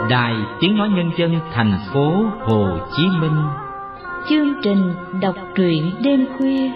Đài Tiếng Nói Nhân dân thành phố Hồ Chí Minh. Chương trình đọc truyện đêm khuya.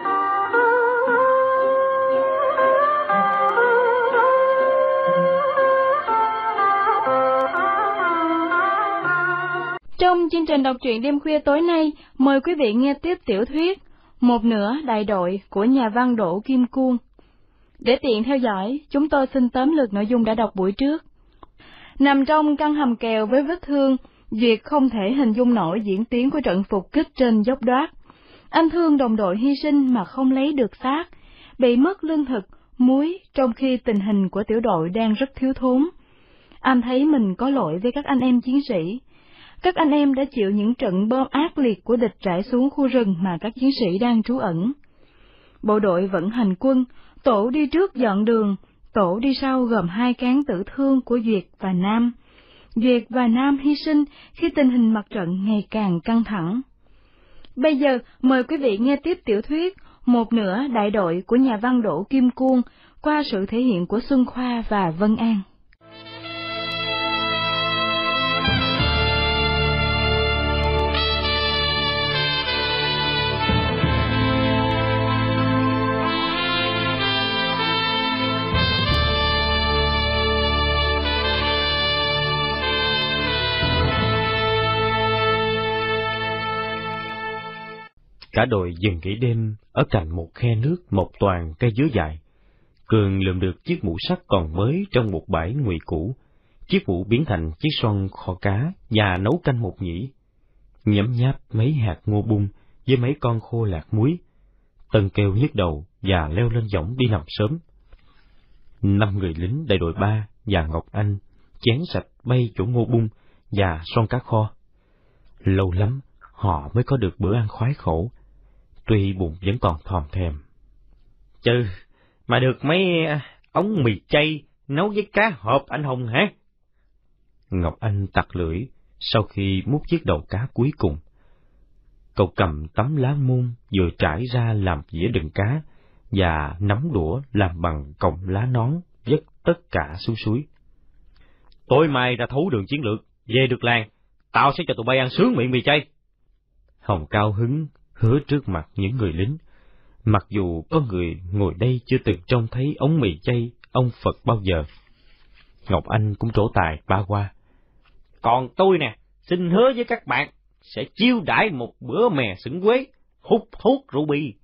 Trong chương trình đọc truyện đêm khuya tối nay, mời quý vị nghe tiếp tiểu thuyết Một nửa đại đội của nhà văn Đỗ Kim Cuông. Để tiện theo dõi, chúng tôi xin tóm lược nội dung đã đọc buổi trước. Nằm trong căn hầm kèo với vết thương, Duyệt không thể hình dung nổi diễn tiến của trận phục kích trên dốc Đoát. Anh thương đồng đội hy sinh mà không lấy được xác, bị mất lương thực, muối, trong khi tình hình của tiểu đội đang rất thiếu thốn. Anh thấy mình có lỗi với các anh em chiến sĩ. Các anh em đã chịu những trận bom ác liệt của địch rải xuống khu rừng mà các chiến sĩ đang trú ẩn. Bộ đội vận hành quân, tổ đi trước dọn đường, tổ đi sau gồm 2 cán tử thương của Duyệt và Nam. Duyệt và Nam hy sinh khi tình hình mặt trận ngày càng căng thẳng. Bây giờ mời quý vị nghe tiếp tiểu thuyết Một nửa đại đội của nhà văn Đỗ Kim Cuông qua sự thể hiện của Xuân Khoa và Vân An. Cả đội dừng nghỉ đêm ở cạnh một khe nước mọc toàn cây dứa dại. Cường lượm được chiếc mũ sắt còn mới trong một bãi ngụy cũ. Chiếc mũ biến thành chiếc son kho cá và nấu canh một nhĩ. Nhấm nháp mấy hạt ngô bung với mấy con khô lạc muối. Tân kêu nhức đầu và leo lên võng đi nằm sớm. 5 người lính đại đội 3 và Ngọc Anh chén sạch bay chỗ ngô bung và son cá kho. Lâu lắm họ mới có được bữa ăn khoái khẩu, tuy bụng vẫn còn thòm thèm. Chứ mà được mấy ống mì chay nấu với cá hộp anh Hùng hả? Ngọc Anh tặc lưỡi sau khi múc chiếc đầu cá cuối cùng. Cậu cầm tấm lá môn vừa trải ra làm dĩa đựng cá và nắm đũa làm bằng cọng lá nón vất tất cả xuống suối. Tối mai ra thấu đường chiến lược, về được làng, tao sẽ cho tụi bay ăn sướng miệng mì chay. Hồng cao hứng hứa trước mặt những người lính, mặc dù có người ngồi đây chưa từng trông thấy ống mì chay ông Phật bao giờ. Ngọc Anh cũng trổ tài ba qua. Còn tôi nè, xin hứa với các bạn sẽ chiêu đãi một bữa mè sửng quế, hút thuốc rượu bia.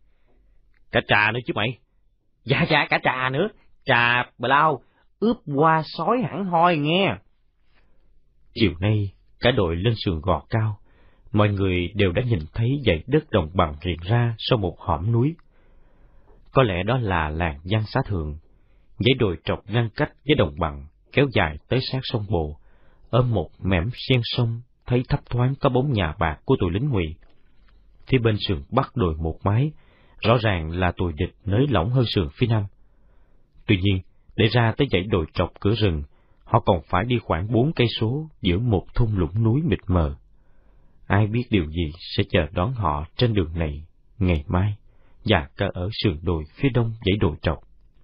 Cả trà nữa chứ mày? Dạ cả trà nữa, trà Blau ướp hoa sói hẳn hoi nghe. Chiều nay cả đội lên sườn Gò Cao. Mọi người đều đã nhìn thấy dãy đất đồng bằng hiện ra sau một hõm núi. Có lẽ đó là làng Giang Xá Thượng. Dãy đồi trọc ngăn cách với đồng bằng kéo dài tới sát sông Bồ. Ở một mẻm ven sông thấy thấp thoáng có bóng nhà bạc của tụi lính Ngụy. Phía bên sườn bắc đồi một mái, rõ ràng là tụi địch nới lỏng hơn sườn phía nam. Tuy nhiên, để ra tới dãy đồi trọc cửa rừng, họ còn phải đi khoảng 4 cây số giữa một thung lũng núi mịt mờ. Ai biết điều gì sẽ chờ đón họ trên đường này ngày mai, và cả ở sườn đồi phía đông dãy đồi trọc.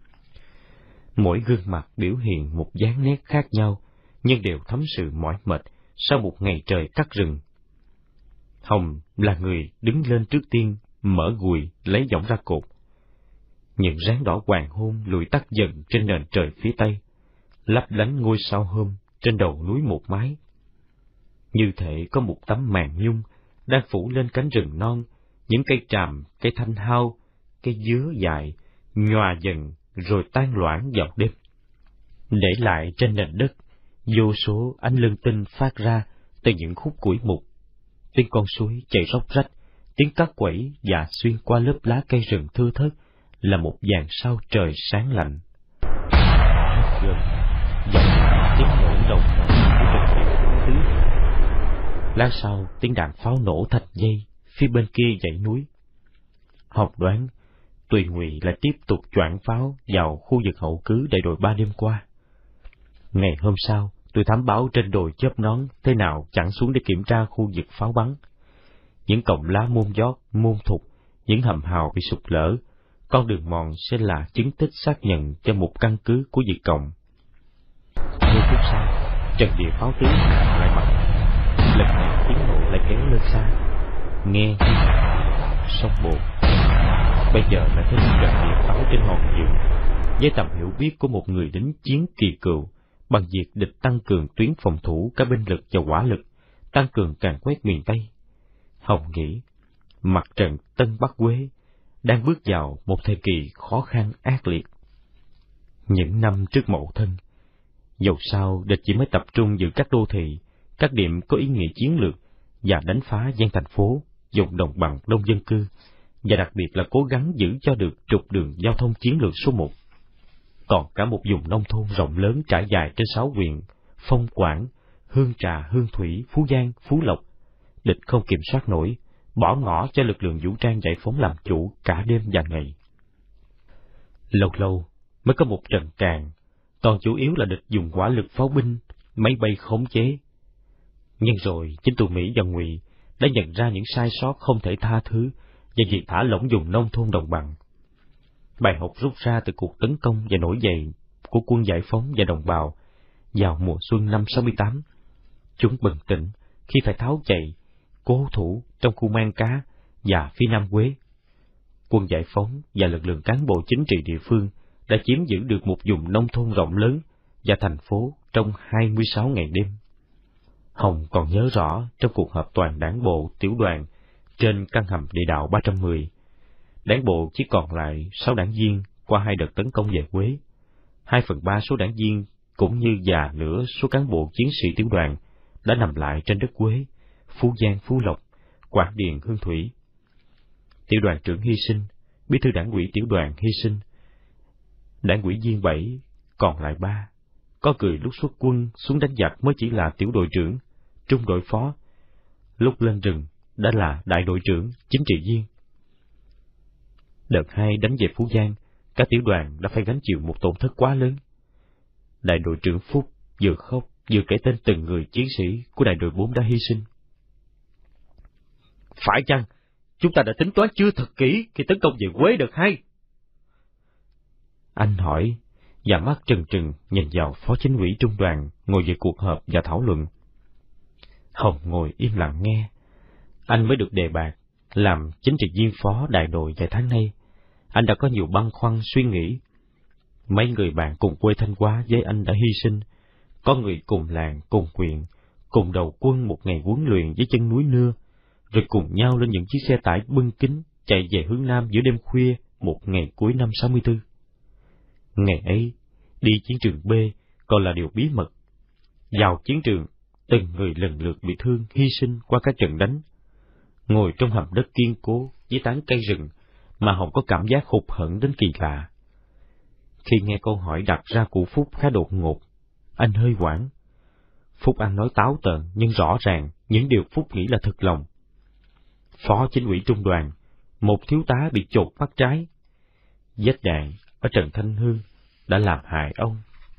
Mỗi gương mặt biểu hiện một dáng nét khác nhau, nhưng đều thấm sự mỏi mệt sau một ngày trời cắt rừng. Hồng là người đứng lên trước tiên, mở gùi lấy võng ra cột. Những ráng đỏ hoàng hôn lùi tắt dần trên nền trời phía tây, lấp lánh ngôi sao hôm trên đầu núi một mái. Như thể có một tấm màn nhung đang phủ lên cánh rừng non, những cây tràm, cây thanh hao, cây dứa dại, nhòa dần rồi tan loãng vào đêm. Để lại trên nền đất, vô số ánh lân tinh phát ra từ những khúc củi mục. Tiếng con suối chảy róc rách, tiếng cát quẩy và xuyên qua lớp lá cây rừng thưa thớt là một dàn sao trời sáng lạnh. Gần, dòng tiếng nổ đồng của trận địa tứ. Lát sau, tiếng đạn pháo nổ thành dây phía bên kia dãy núi. Học đoán, Tùy Ngụy lại tiếp tục choảng pháo vào khu vực hậu cứ đại đội 3 đêm qua. Ngày hôm sau, tôi thám báo trên đồi chớp nón thế nào chẳng xuống để kiểm tra khu vực pháo bắn. Những cọng lá môn giót, môn thục, những hầm hào bị sụp lở, con đường mòn sẽ là chứng tích xác nhận cho một căn cứ của Việt Cộng. 10 phút sau, Trận địa pháo tiếng lại mặt, lần này tiếng nổ lại kéo lên xa, nghe như sông bồn. Bây giờ là thêm trận địa pháo trên hòn Diệu, với tầm hiểu biết của một người lính chiến kỳ cựu, bằng việc địch tăng cường tuyến phòng thủ cả binh lực và hỏa lực, tăng cường càn quét miền Tây. Hồng nghĩ mặt trận Tân Bắc Quế đang bước vào một thời kỳ khó khăn ác liệt. Những năm trước Mậu Thân, dầu sao địch chỉ mới tập trung giữ các đô thị, các điểm có ý nghĩa chiến lược và đánh phá gian thành phố, vùng đồng bằng đông dân cư, và đặc biệt là cố gắng giữ cho được trục đường giao thông chiến lược số 1. Còn cả một vùng nông thôn rộng lớn trải dài trên 6 huyện: Phong Quảng, Hương Trà, Hương Thủy, Phú Giang, Phú Lộc, địch không kiểm soát nổi, bỏ ngỏ cho lực lượng vũ trang giải phóng làm chủ cả đêm và ngày. Lâu lâu mới có một trận tràn, toàn chủ yếu là địch dùng hỏa lực pháo binh, máy bay khống chế. Nhưng rồi chính tù Mỹ và Ngụy đã nhận ra những sai sót không thể tha thứ về việc thả lỏng vùng nông thôn đồng bằng. Bài học rút ra từ cuộc tấn công và nổi dậy của quân giải phóng và đồng bào vào mùa xuân năm 68, chúng bừng tỉnh khi phải tháo chạy, cố thủ trong khu Mang Cá và phía Nam Quế. Quân giải phóng và lực lượng cán bộ chính trị địa phương đã chiếm giữ được một vùng nông thôn rộng lớn và thành phố trong 26 ngày đêm. Hồng còn nhớ rõ trong cuộc họp toàn đảng bộ tiểu đoàn trên căn hầm địa đạo 310, đảng bộ chỉ còn lại 6 đảng viên qua 2 đợt tấn công về Quế. 2/3 số đảng viên cũng như già nửa số cán bộ chiến sĩ tiểu đoàn đã nằm lại trên đất Quế, Phú Giang, Phú Lộc, Quảng Điền, Hương Thủy. Tiểu đoàn trưởng hy sinh, bí thư đảng ủy tiểu đoàn hy sinh, đảng ủy viên 7 còn lại 3. Có người lúc xuất quân xuống đánh giặc mới chỉ là tiểu đội trưởng, trung đội phó, lúc lên rừng đã là đại đội trưởng, chính trị viên. Đợt 2 đánh về Phú Giang, cả tiểu đoàn đã phải gánh chịu một tổn thất quá lớn. Đại đội trưởng Phúc vừa khóc vừa kể tên từng người chiến sĩ của đại đội 4 đã hy sinh. Phải chăng chúng ta đã tính toán chưa thật kỹ khi tấn công về Quế đợt 2? Anh hỏi, và mắt trừng trừng nhìn vào phó chính ủy trung đoàn ngồi về cuộc họp và thảo luận. Hồng ngồi im lặng nghe. Anh mới được đề bạt làm chính trị viên phó đại đội vài tháng nay. Anh đã có nhiều băn khoăn suy nghĩ. Mấy người bạn cùng quê Thanh Hóa với anh đã hy sinh. Có người cùng làng, cùng huyện, cùng đầu quân một ngày huấn luyện với chân núi Nưa, rồi cùng nhau lên những chiếc xe tải bưng kính chạy về hướng Nam giữa đêm khuya một ngày cuối năm 64. Ngày ấy, đi chiến trường B còn là điều bí mật. Vào chiến trường, từng người lần lượt bị thương, hy sinh qua các trận đánh. Ngồi trong hầm đất kiên cố với tán cây rừng mà Hồng có cảm giác hụt hẫng đến kỳ lạ. Khi nghe câu hỏi đặt ra của Phúc khá đột ngột, anh hơi hoảng. Phúc Anh nói táo tợn nhưng rõ ràng những điều Phúc nghĩ là thực lòng. Phó chính ủy trung đoàn, một thiếu tá bị chột mắt trái. Vết đạn ở Trần Thanh Hương đã làm hại ông.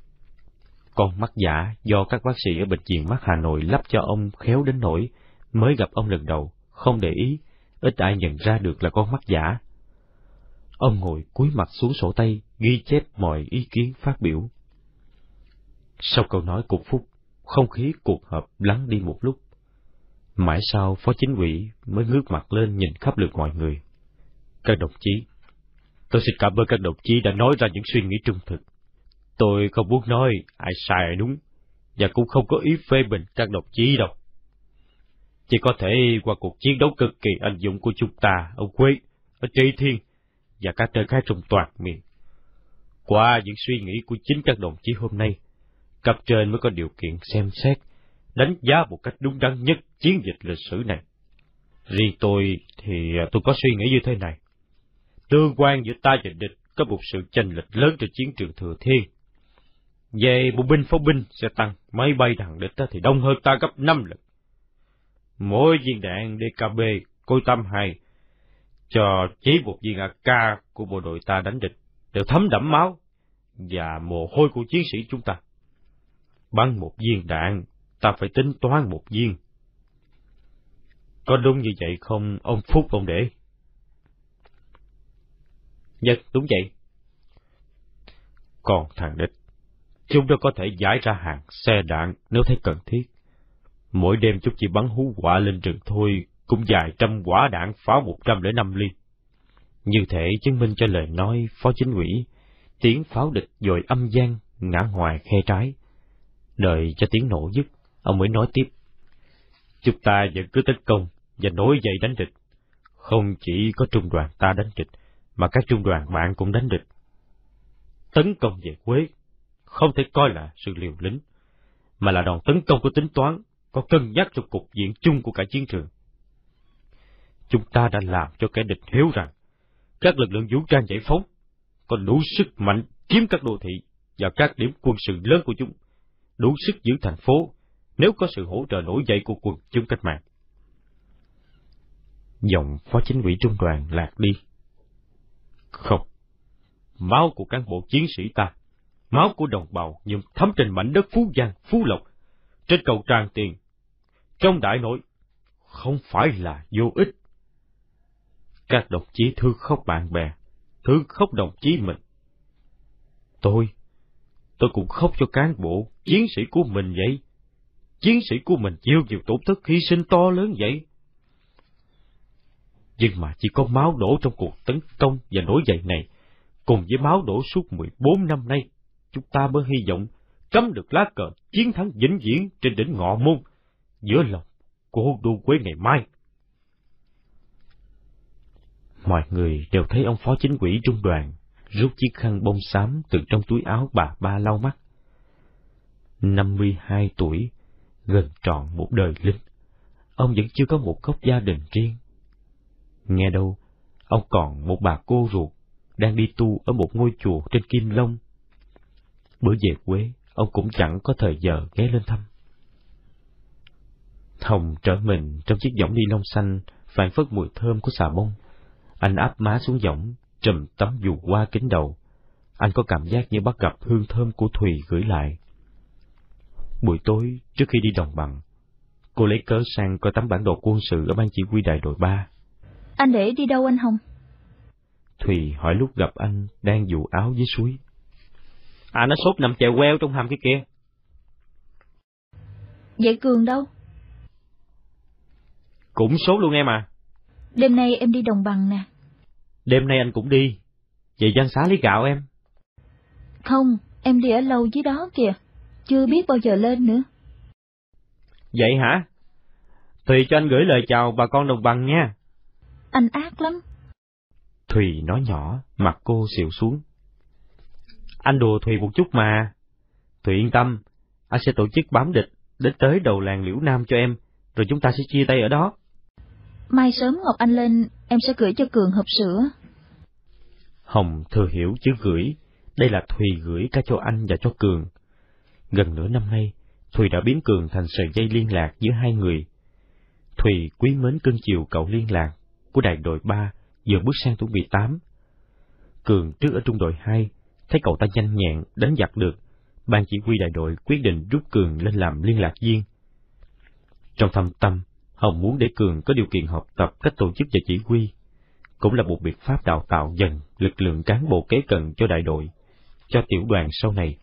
Con mắt giả do các bác sĩ ở bệnh viện mắt Hà Nội lắp cho ông khéo đến nỗi mới gặp ông lần đầu, không để ý, ít ai nhận ra được là con mắt giả. Ông ngồi cúi mặt xuống sổ tay, ghi chép mọi ý kiến phát biểu. Sau câu nói của Phúc, không khí cuộc họp lắng đi một lúc. Mãi sau, phó chính ủy mới ngước mặt lên nhìn khắp lượt mọi người. Các đồng chí, tôi xin cảm ơn các đồng chí đã nói ra những suy nghĩ trung thực. Tôi không muốn nói ai sai ai đúng, và cũng không có ý phê bình các đồng chí đâu. Chỉ có thể qua cuộc chiến đấu cực kỳ anh dũng của chúng ta ở Quế, ở Trị Thiên và các nơi khác trong toàn miền. Qua những suy nghĩ của chính các đồng chí hôm nay, cấp trên mới có điều kiện xem xét, đánh giá một cách đúng đắn nhất chiến dịch lịch sử này. Riêng tôi thì tôi có suy nghĩ như thế này. Tương quan giữa ta và địch có một sự chênh lệch lớn trên chiến trường Thừa Thiên. Về bộ binh pháo binh sẽ tăng, máy bay đạn địch thì đông hơn ta gấp 5 lần. Mỗi viên đạn DKB Cối 82 cho chỉ một viên AK của bộ đội ta đánh địch đều thấm đẫm máu và mồ hôi của chiến sĩ chúng ta. Bắn một viên đạn, ta phải tính toán một viên. Có đúng như vậy không, ông Phúc ông Để? Dạ, đúng vậy. Còn thằng địch, chúng đã có thể giải ra hàng xe đạn nếu thấy cần thiết. Mỗi đêm chúng chỉ bắn hú quạ lên rừng thôi, cũng vài trăm quả đạn pháo 105 ly. Như thể chứng minh cho lời nói phó chính ủy, tiếng pháo địch dội âm vang ngã ngoài khe trái. Đợi cho tiếng nổ dứt, ông mới nói tiếp. Chúng ta vẫn cứ tấn công và nổi dậy đánh địch. Không chỉ có trung đoàn ta đánh địch, mà các trung đoàn bạn cũng đánh địch. Tấn công về Quế không thể coi là sự liều lĩnh, mà là đòn tấn công có tính toán, có cân nhắc cho cục diện chung của cả chiến trường. Chúng ta đã làm cho kẻ địch hiểu rằng các lực lượng vũ trang giải phóng có đủ sức mạnh chiếm các đô thị và các điểm quân sự lớn của chúng, đủ sức giữ thành phố nếu có sự hỗ trợ nổi dậy của quần chúng cách mạng. Giọng phó chính ủy trung đoàn lạc đi. Không, máu của cán bộ chiến sĩ ta, máu của đồng bào nhuộm thấm trên mảnh đất Phú Giang, Phú Lộc, trên cầu Tràng Tiền, trong đại nội, không phải là vô ích. Các đồng chí thương khóc bạn bè, thương khóc đồng chí mình. Tôi cũng khóc cho cán bộ, chiến sĩ của mình vậy. Chiến sĩ của mình chịu nhiều tổn thất hy sinh to lớn vậy. Nhưng mà chỉ có máu đổ trong cuộc tấn công và nổi dậy này, cùng với máu đổ suốt 14 năm nay, chúng ta mới hy vọng cắm được lá cờ chiến thắng vĩnh viễn trên đỉnh Ngọ Môn, giữa lòng cố đô Quế ngày mai. Mọi người đều thấy ông phó chính ủy trung đoàn rút chiếc khăn bông xám từ trong túi áo bà ba lau mắt. 52 tuổi, gần trọn một đời lính, ông vẫn chưa có một góc gia đình riêng. Nghe đâu, ông còn một bà cô ruột đang đi tu ở một ngôi chùa trên Kim Long. Bữa về quê, ông cũng chẳng có thời giờ ghé lên thăm. Hồng trở mình trong chiếc võng ni lông xanh phảng phất mùi thơm của xà bông. Anh áp má xuống võng, trùm tấm dù qua kính đầu. Anh có cảm giác như bắt gặp hương thơm của Thùy gửi lại. Buổi tối, trước khi đi đồng bằng, cô lấy cớ sang coi tấm bản đồ quân sự ở ban chỉ huy đại đội 3. Anh để đi đâu anh Hồng? Thùy hỏi lúc gặp anh đang dụ áo dưới suối. Nó sốt nằm chèo queo trong hầm kia kìa. Vậy Cường đâu? Cũng sốt luôn em à. Đêm nay em đi đồng bằng nè. Đêm nay anh cũng đi. Vậy Giang Xá lấy gạo em? Không, em đi ở lâu dưới đó kìa. Chưa biết bao giờ lên nữa. Vậy hả? Thùy cho anh gửi lời chào bà con đồng bằng nha. Anh ác lắm. Thùy nói nhỏ, mặt cô xịu xuống. Anh đùa Thùy một chút mà. Thùy yên tâm, anh sẽ tổ chức bám địch đến tới đầu làng Liễu Nam cho em, rồi chúng ta sẽ chia tay ở đó. Mai sớm Ngọc Anh lên, em sẽ gửi cho Cường hộp sữa. Hồng thừa hiểu chữ gửi, đây là Thùy gửi cả cho anh và cho Cường. Gần nửa năm nay, Thùy đã biến Cường thành sợi dây liên lạc giữa hai người. Thùy quý mến cưng chiều cậu liên lạc của đại đội 3 vừa bước sang tuổi 18. Cường trước ở trung đội 2, thấy cậu ta nhanh nhẹn, đánh giặc được, ban chỉ huy đại đội quyết định rút Cường lên làm liên lạc viên. Trong thâm tâm, Hồng muốn để Cường có điều kiện học tập cách tổ chức và chỉ huy, cũng là một biện pháp đào tạo dần lực lượng cán bộ kế cận cho đại đội, cho tiểu đoàn sau này.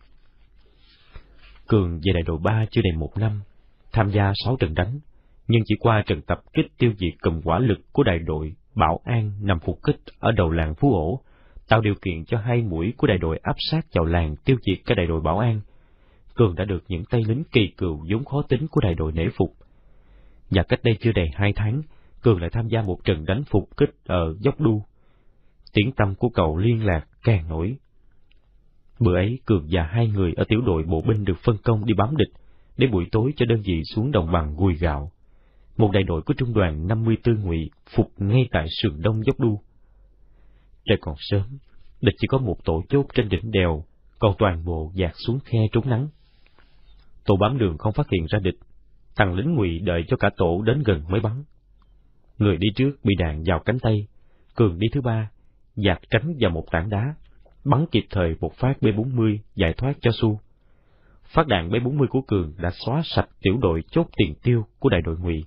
Cường về đại đội 3 chưa đầy 1 năm, tham gia 6 trận đánh, nhưng chỉ qua trận tập kích tiêu diệt cầm hỏa lực của đại đội Bảo An nằm phục kích ở đầu làng Phú Ổ, tạo điều kiện cho 2 mũi của đại đội áp sát vào làng tiêu diệt cái đại đội Bảo An. Cường đã được những tay lính kỳ cựu vốn khó tính của đại đội nể phục. Và cách đây chưa đầy 2 tháng, Cường lại tham gia một trận đánh phục kích ở Dốc Đu. Tiếng tăm của cậu liên lạc càng nổi. Bữa ấy, Cường và 2 người ở tiểu đội bộ binh được phân công đi bám địch, để buổi tối cho đơn vị xuống đồng bằng gùi gạo. Một đại đội của trung đoàn 54 ngụy phục ngay tại sườn đông Dốc Đu. Trời còn sớm, địch chỉ có một tổ chốt trên đỉnh đèo, còn toàn bộ dạt xuống khe trốn nắng. Tổ bám đường không phát hiện ra địch, thằng lính ngụy đợi cho cả tổ đến gần mới bắn. Người đi trước bị đạn vào cánh tay, Cường đi thứ 3, dạt tránh vào một tảng đá, bắn kịp thời một phát B-40 giải thoát cho Su. Phát đạn B-40 của Cường đã xóa sạch tiểu đội chốt tiền tiêu của đại đội ngụy.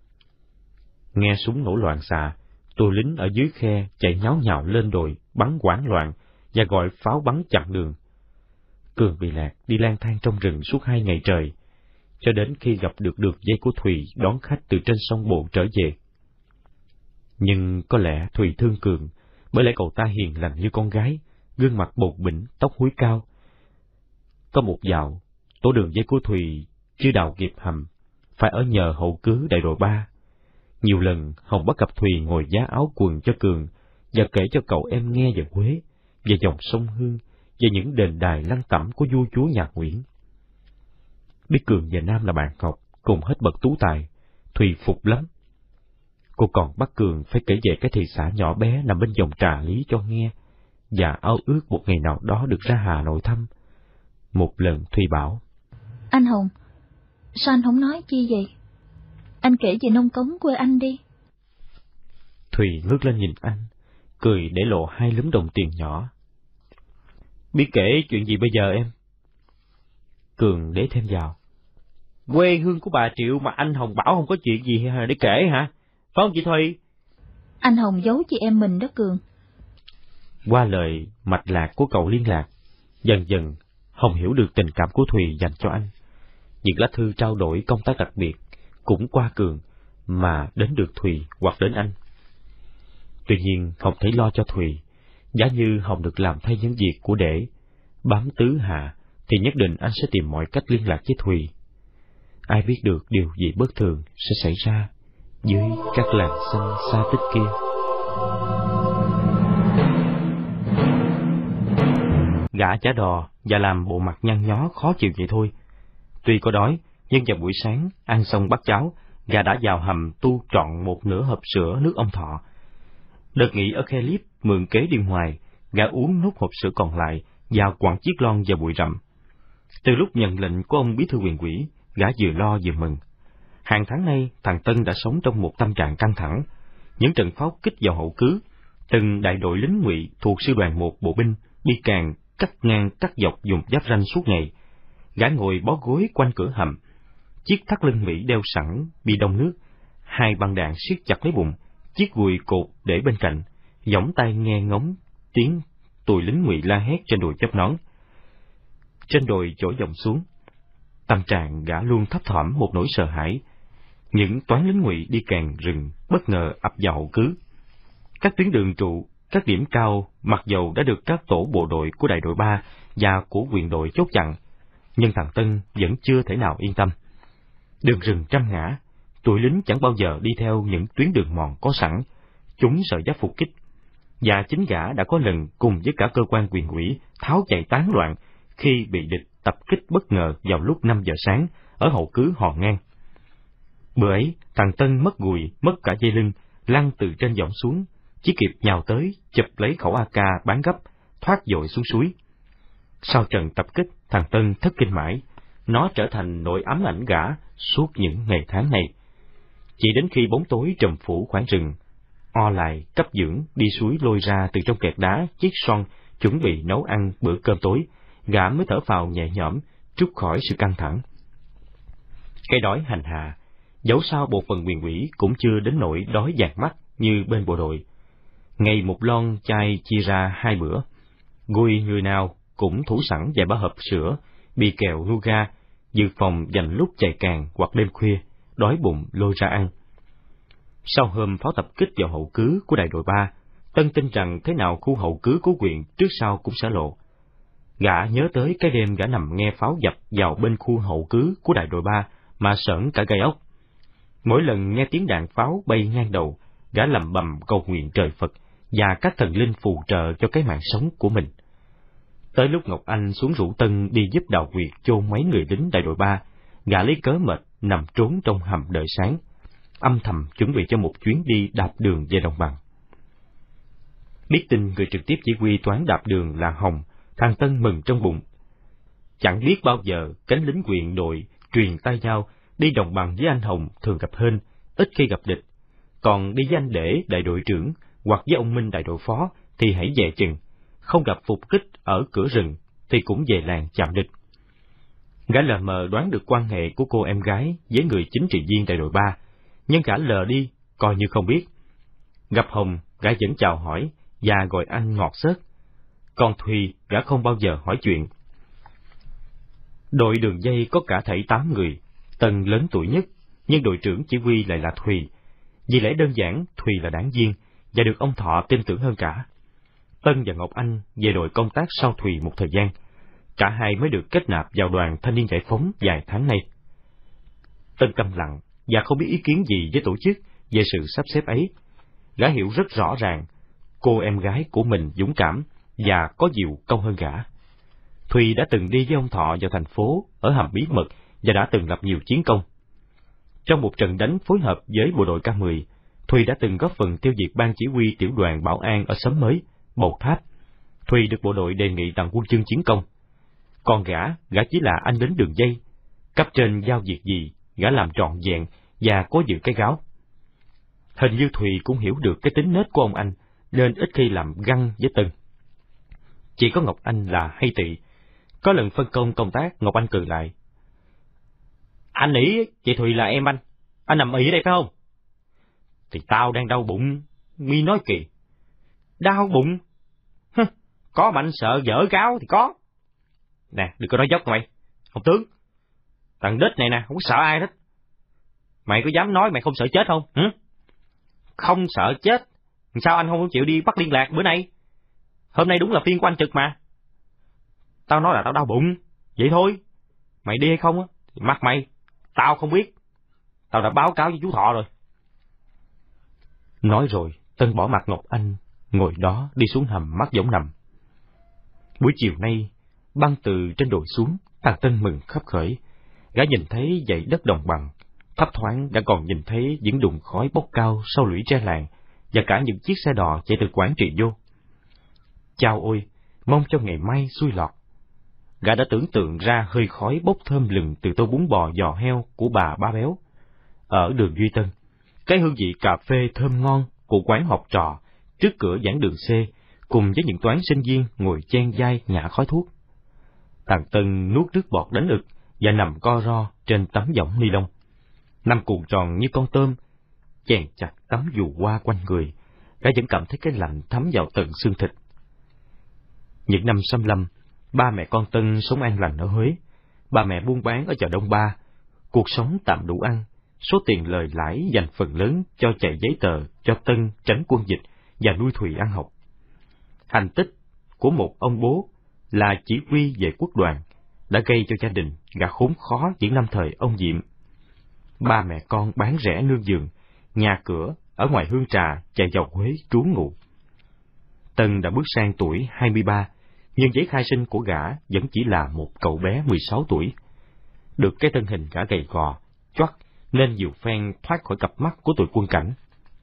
Nghe súng nổ loạn xạ, tụi lính ở dưới khe chạy nháo nhào lên đồi, bắn hoảng loạn và gọi pháo bắn chặn đường. Cường bị lạc đi lang thang trong rừng suốt 2 ngày trời, cho đến khi gặp được đường dây của Thùy đón khách từ trên sông Bộ trở về. Nhưng có lẽ Thùy thương Cường, bởi lẽ cậu ta hiền lành như con gái, gương mặt bột bỉnh, tóc húi cao. Có một dạo, tổ đường dây của Thùy chưa đào kịp hầm, phải ở nhờ hậu cứ đại đội 3. Nhiều lần Hồng bắt gặp Thùy ngồi giá áo quần cho Cường và kể cho cậu em nghe về Huế, về dòng sông Hương, về những đền đài lăng tẩm của vua chúa nhà Nguyễn. Biết Cường và Nam là bạn học, cùng hết bậc tú tài, Thùy phục lắm. Cô còn bắt Cường phải kể về cái thị xã nhỏ bé nằm bên dòng Trà Lý cho nghe, và ao ước một ngày nào đó được ra Hà Nội thăm. Một lần Thùy bảo: Anh Hồng, sao anh không nói chi vậy? Anh kể về nông cống quê anh đi. Thùy ngước lên nhìn anh, cười để lộ 2 lúm đồng tiền nhỏ. Biết kể chuyện gì bây giờ em? Cường để thêm vào: quê hương của bà Triệu mà anh Hồng bảo không có chuyện gì để kể hả? Phải không chị Thùy? Anh Hồng giấu chị em mình đó Cường. Qua lời mạch lạc của cậu liên lạc, dần dần Hồng hiểu được tình cảm của Thùy dành cho anh. Những lá thư trao đổi công tác đặc biệt cũng qua Cường mà đến được Thùy hoặc đến anh. Tuy nhiên Hồng thấy lo cho Thùy, giả như Hồng được làm thay những việc của Để bám tứ hạ, thì nhất định anh sẽ tìm mọi cách liên lạc với Thùy. Ai biết được điều gì bất thường sẽ xảy ra dưới các làn xanh xa tích kia. Gã chả đò và làm bộ mặt nhăn nhó khó chịu vậy thôi. Tuy có đói, nhưng vào buổi sáng ăn xong bát cháo, gã đã vào hầm tu trọn một nửa hộp sữa nước ông Thọ. Đợt nghỉ ở khe Liếp mượn kế đi ngoài, gã uống nốt hộp sữa còn lại và quẳng chiếc lon vào bụi rậm. Từ lúc nhận lệnh của ông bí thư huyện ủy, gã vừa lo vừa mừng. Hàng tháng nay, thằng Tân đã sống trong một tâm trạng căng thẳng. Những trận pháo kích vào hậu cứ, từng đại đội lính ngụy thuộc sư đoàn 1 bộ binh đi càng cắt ngang cắt dọc vùng giáp ranh suốt ngày. Gã ngồi bó gối quanh cửa hầm, chiếc thắt lưng Mỹ đeo sẵn bị đông nước, 2 băng đạn siết chặt lấy bụng, chiếc gùi cột để bên cạnh, giỏng tay nghe ngóng tiếng tụi lính ngụy la hét trên đồi chóp nón. Trên đồi chỗ dòng xuống, tâm trạng gã luôn thấp thỏm một nỗi sợ hãi. Những toán lính ngụy đi càng rừng bất ngờ ập vào hậu cứ. Các tuyến đường trụ, các điểm cao mặc dầu đã được các tổ bộ đội của đại đội 3 và của huyện đội chốt chặn, nhưng thằng Tân vẫn chưa thể nào yên tâm. Đường rừng trăm ngã, tụi lính chẳng bao giờ đi theo những tuyến đường mòn có sẵn, chúng sợ giáp phục kích. Và chính gã đã có lần cùng với cả cơ quan huyện ủy tháo chạy tán loạn khi bị địch tập kích bất ngờ vào lúc 5 giờ sáng ở hậu cứ Hò Ngang. Bữa ấy, thằng Tân mất gùi, mất cả dây lưng, lăn từ trên võng xuống, chỉ kịp nhào tới chụp lấy khẩu AK bán gấp, thoát dội xuống suối. Sau trận tập kích, thằng Tân thất kinh mãi, nó trở thành nỗi ám ảnh gã suốt những ngày tháng này. Chỉ đến khi bóng tối trùm phủ khoảng rừng, O lại cấp dưỡng đi suối lôi ra từ trong kẹt đá chiếc son chuẩn bị nấu ăn bữa cơm tối, gã mới thở phào nhẹ nhõm, trút khỏi sự căng thẳng. Cái đói hành hạ, dẫu sao bộ phận huyện ủy cũng chưa đến nỗi đói dạt mắt như bên bộ đội. Ngày một lon chai chia ra 2 bữa, gùi người nào cũng thủ sẵn vài bá hộp sữa, bì kẹo nougat, dự phòng dành lúc chạy càng hoặc đêm khuya, đói bụng lôi ra ăn. Sau hôm pháo tập kích vào hậu cứ của đại đội 3, Tân tin rằng thế nào khu hậu cứ của huyện trước sau cũng sẽ lộ. Gã nhớ tới cái đêm gã nằm nghe pháo dập vào bên khu hậu cứ của đại đội 3 mà sởn cả gai ốc. Mỗi lần nghe tiếng đạn pháo bay ngang đầu, gã lẩm bẩm cầu nguyện trời Phật và các thần linh phù trợ cho cái mạng sống của mình. Tới lúc Ngọc Anh xuống rủ Tân đi giúp đào huyệt chôn mấy người lính đại đội 3, gã lấy cớ mệt nằm trốn trong hầm đợi sáng, âm thầm chuẩn bị cho một chuyến đi đạp đường về đồng bằng. Biết tin người trực tiếp chỉ huy toán đạp đường là Hồng, thằng Tân mừng trong bụng. Chẳng biết bao giờ cánh lính huyện đội truyền tay nhau đi đồng bằng với anh Hồng thường gặp hên, ít khi gặp địch. Còn đi với anh Để đại đội trưởng hoặc với ông Minh đại đội phó thì hãy dè chừng, không gặp phục kích ở cửa rừng thì cũng về làng chạm địch. Gã lờ mờ đoán được quan hệ của cô em gái với người chính trị viên đại đội 3, nhưng gã lờ đi, coi như không biết. Gặp Hồng, gã vẫn chào hỏi và gọi anh ngọt xớt. Còn Thùy, gã không bao giờ hỏi chuyện. Đội đường dây có cả thảy 8 người, Tân lớn tuổi nhất, nhưng đội trưởng chỉ huy lại là Thùy. Vì lẽ đơn giản, Thùy là đảng viên và được ông Thọ tin tưởng hơn cả. Tân và Ngọc Anh về đội công tác sau Thùy một thời gian. Cả hai mới được kết nạp vào đoàn thanh niên giải phóng vài tháng nay. Tân câm lặng và không biết ý kiến gì với tổ chức về sự sắp xếp ấy. Gã hiểu rất rõ ràng cô em gái của mình dũng cảm và có nhiều công hơn gã. Thùy đã từng đi với ông Thọ vào thành phố ở hầm bí mật và đã từng lập nhiều chiến công. Trong một trận đánh phối hợp với bộ đội K10, Thùy đã từng góp phần tiêu diệt ban chỉ huy tiểu đoàn Bảo An ở Xóm Mới, Bầu Tháp. Thùy được bộ đội đề nghị tặng huân chương chiến công. Còn gã chỉ là anh lính đường dây. Cấp trên giao việc gì, gã làm trọn vẹn và có giữ cái gáo. Hình như Thùy cũng hiểu được cái tính nết của ông anh, nên ít khi làm găng với Tân. Chỉ có Ngọc Anh là hay tị. Có lần phân công công tác, Ngọc Anh cười lại. Anh nghĩ chị Thùy là em anh nằm ì ở đây phải không? Thì tao đang đau bụng, mi nói kỳ. Đau bụng? Có mà anh sợ dở gáo thì có. Nè, đừng có nói dốc mày, ông tướng. Thằng đít này nè, không có sợ ai hết. Mày có dám nói mày không sợ chết không? Không sợ chết, sao anh không chịu đi bắt liên lạc bữa nay? Hôm nay đúng là phiên của anh trực mà. Tao nói là tao đau bụng, vậy thôi. Mày đi hay không á, mặt mày, tao không biết. Tao đã báo cáo với chú Thọ rồi. Nói rồi, Tân bỏ mặt Ngọc Anh, ngồi đó đi xuống hầm mắt võng nằm. Buổi chiều nay, băng từ trên đồi xuống, thằng Tân mừng khấp khởi. Gã nhìn thấy dãy đất đồng bằng, thấp thoáng đã còn nhìn thấy những đùng khói bốc cao sau lũy tre làng và cả những chiếc xe đò chạy từ Quảng Trị vô. Chao ôi, mong cho ngày mai xuôi lọt. Gã đã tưởng tượng ra hơi khói bốc thơm lừng từ tô bún bò giò heo của bà Ba Béo ở đường Duy Tân, cái hương vị cà phê thơm ngon của quán học trò trước cửa giảng đường C, cùng với những toán sinh viên ngồi chen vai nhả khói thuốc. Thằng Tân nuốt nước bọt đánh ực và nằm co ro trên tấm võng ni lông, nằm cuộn tròn như con tôm, chèn chặt tấm dù hoa quanh người. Gã vẫn cảm thấy cái lạnh thấm vào tận xương thịt. Những năm xâm lâm, ba mẹ con Tân sống an lành ở Huế. Bà mẹ buôn bán ở chợ Đông Ba, cuộc sống tạm đủ ăn, số tiền lời lãi dành phần lớn cho chạy giấy tờ cho Tân tránh quân dịch và nuôi Thùy ăn học. Hành tích của một ông bố là chỉ huy về quốc đoàn đã gây cho gia đình gã khốn khó những năm thời ông Diệm. Ba mẹ con bán rẻ nương giường, nhà cửa ở ngoài Hương Trà chạy vào Huế trú ngụ. Tân đã bước sang tuổi 23, nhưng giấy khai sinh của gã vẫn chỉ là một cậu bé 16 tuổi. Được cái thân hình gã gầy gò, choắt nên nhiều phen thoát khỏi cặp mắt của tụi quân cảnh.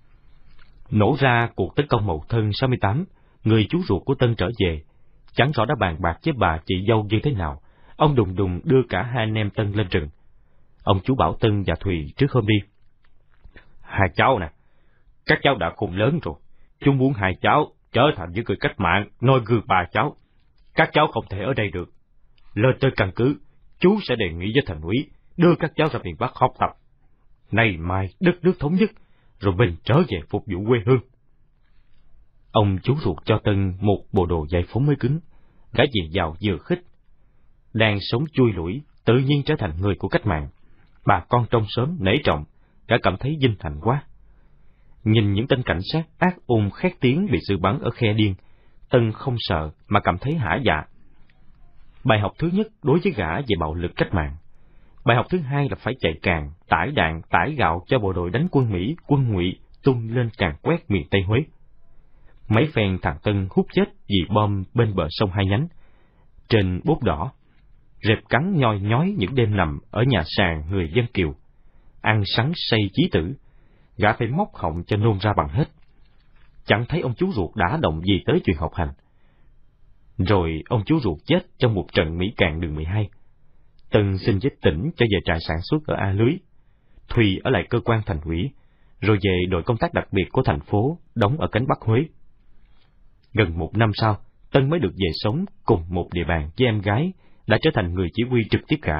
Nổ ra cuộc tấn công Mậu Thân 68, người chú ruột của Tân trở về. Chẳng rõ đã bàn bạc với bà chị dâu như thế nào, ông đùng đùng đưa cả hai anh em Tân lên rừng. Ông chú bảo Tân và Thùy trước hôm đi. Hai cháu nè, các cháu đã khôn lớn rồi. Chú muốn hai cháu trở thành những người cách mạng, noi gương bà cháu. Các cháu không thể ở đây được. Lên tới căn cứ, chú sẽ đề nghị với thành ủy đưa các cháu ra miền Bắc học tập. Nay mai đất nước thống nhất, rồi mình trở về phục vụ quê hương. Ông chú ruột cho Tân một bộ đồ giải phóng mới cứng, gã vừa giàu vừa khích. Đang sống chui lủi, tự nhiên trở thành người của cách mạng. Bà con trong xóm nể trọng, gã cảm thấy vinh hạnh quá. Nhìn những tên cảnh sát ác ôn khét tiếng bị xử bắn ở Khe Điên, Tân không sợ mà cảm thấy hả dạ. Bài học thứ nhất đối với gã về bạo lực cách mạng. Bài học thứ hai là phải chạy càng, tải đạn, tải gạo cho bộ đội đánh quân Mỹ, quân Ngụy tung lên càn quét miền Tây Huế. Mấy phen thằng Tân hút chết vì bom bên bờ sông Hai Nhánh. Trên bốt đỏ, rệp cắn nhoi nhói những đêm nằm ở nhà sàn người dân Kiều. Ăn sắn say chí tử, gã phải móc họng cho nôn ra bằng hết. Chẳng thấy ông chú ruột đã động gì tới chuyện học hành. Rồi ông chú ruột chết trong một trận Mỹ Càn đường 12. Tân xin giết tỉnh cho về trại sản xuất ở A Lưới. Thùy ở lại cơ quan thành ủy, rồi về đội công tác đặc biệt của thành phố đóng ở cánh Bắc Huế. Gần một năm sau, Tân mới được về sống cùng một địa bàn với em gái, đã trở thành người chỉ huy trực tiếp gã.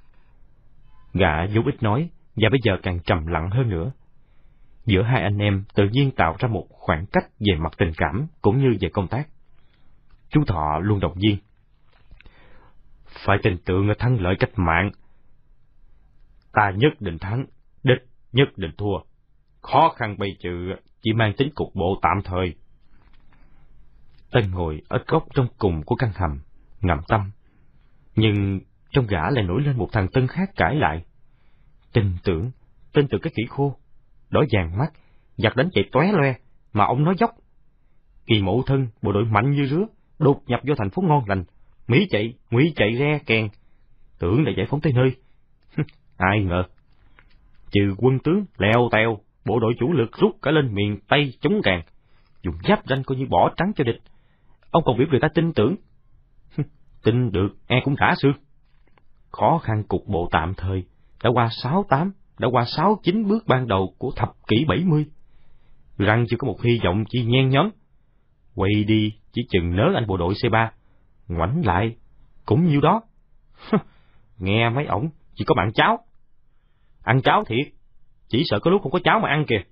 Gã vốn ít nói, và bây giờ càng trầm lặng hơn nữa. Giữa hai anh em tự nhiên tạo ra một khoảng cách về mặt tình cảm cũng như về công tác. Chú Thọ luôn động viên. phải tin tưởng ở thắng lợi cách mạng. Ta nhất định thắng, địch nhất định thua. Khó khăn bây trừ chỉ mang tính cục bộ tạm thời. Tân ngồi ở góc trong cùng của căn hầm, ngậm tâm. Nhưng trong gã lại nổi lên một thằng Tân khác cãi lại. Tin tưởng cái khỉ khô. Đỏ vàng mắt, giặc đánh chạy tóe loe, mà ông nói dốc. Kỳ Mậu Thân, bộ đội mạnh như rứa, đột nhập vô thành phố ngon lành. Mỹ chạy, Ngụy chạy re kèn. Tưởng là giải phóng tới nơi. Ai ngờ. Trừ quân tướng, leo tèo, bộ đội chủ lực rút cả lên miền Tây chống Càn. Dùng giáp ranh coi như bỏ trắng cho địch. Ông còn biểu người ta tin tưởng. Tin được, e cũng cả xương. Khó khăn cục bộ tạm thời, đã qua 6-9 bước ban đầu của thập kỷ 70. Răng chưa có một hy vọng chi nhen nhóm. Quay đi, chỉ chừng nớ anh bộ đội C3. Ngoảnh lại, cũng nhiêu đó. Nghe mấy ổng, chỉ có bạn cháo. Ăn cháo thiệt, chỉ sợ có lúc không có cháo mà ăn kìa.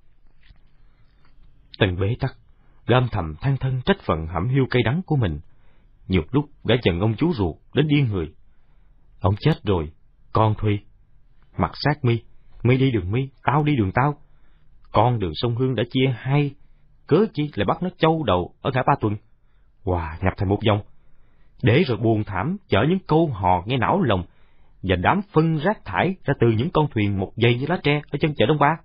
Tần bế tắc, gam thầm than thân trách phận hẩm hiu cay đắng của mình. Nhiều lúc gã giận ông chú ruột đến điên người. Ông chết rồi, con Thuy. Mặt sát mi, mi đi đường mi, tao đi đường tao. Con đường sông Hương đã chia hai, cớ chi lại bắt nó châu đầu ở ngã Ba Tuần. Hòa nhập thành một dòng. Để rồi buồn thảm chở những câu hò nghe não lòng và đám phân rác thải ra từ những con thuyền một dây như lá tre ở chân chợ Đông Ba.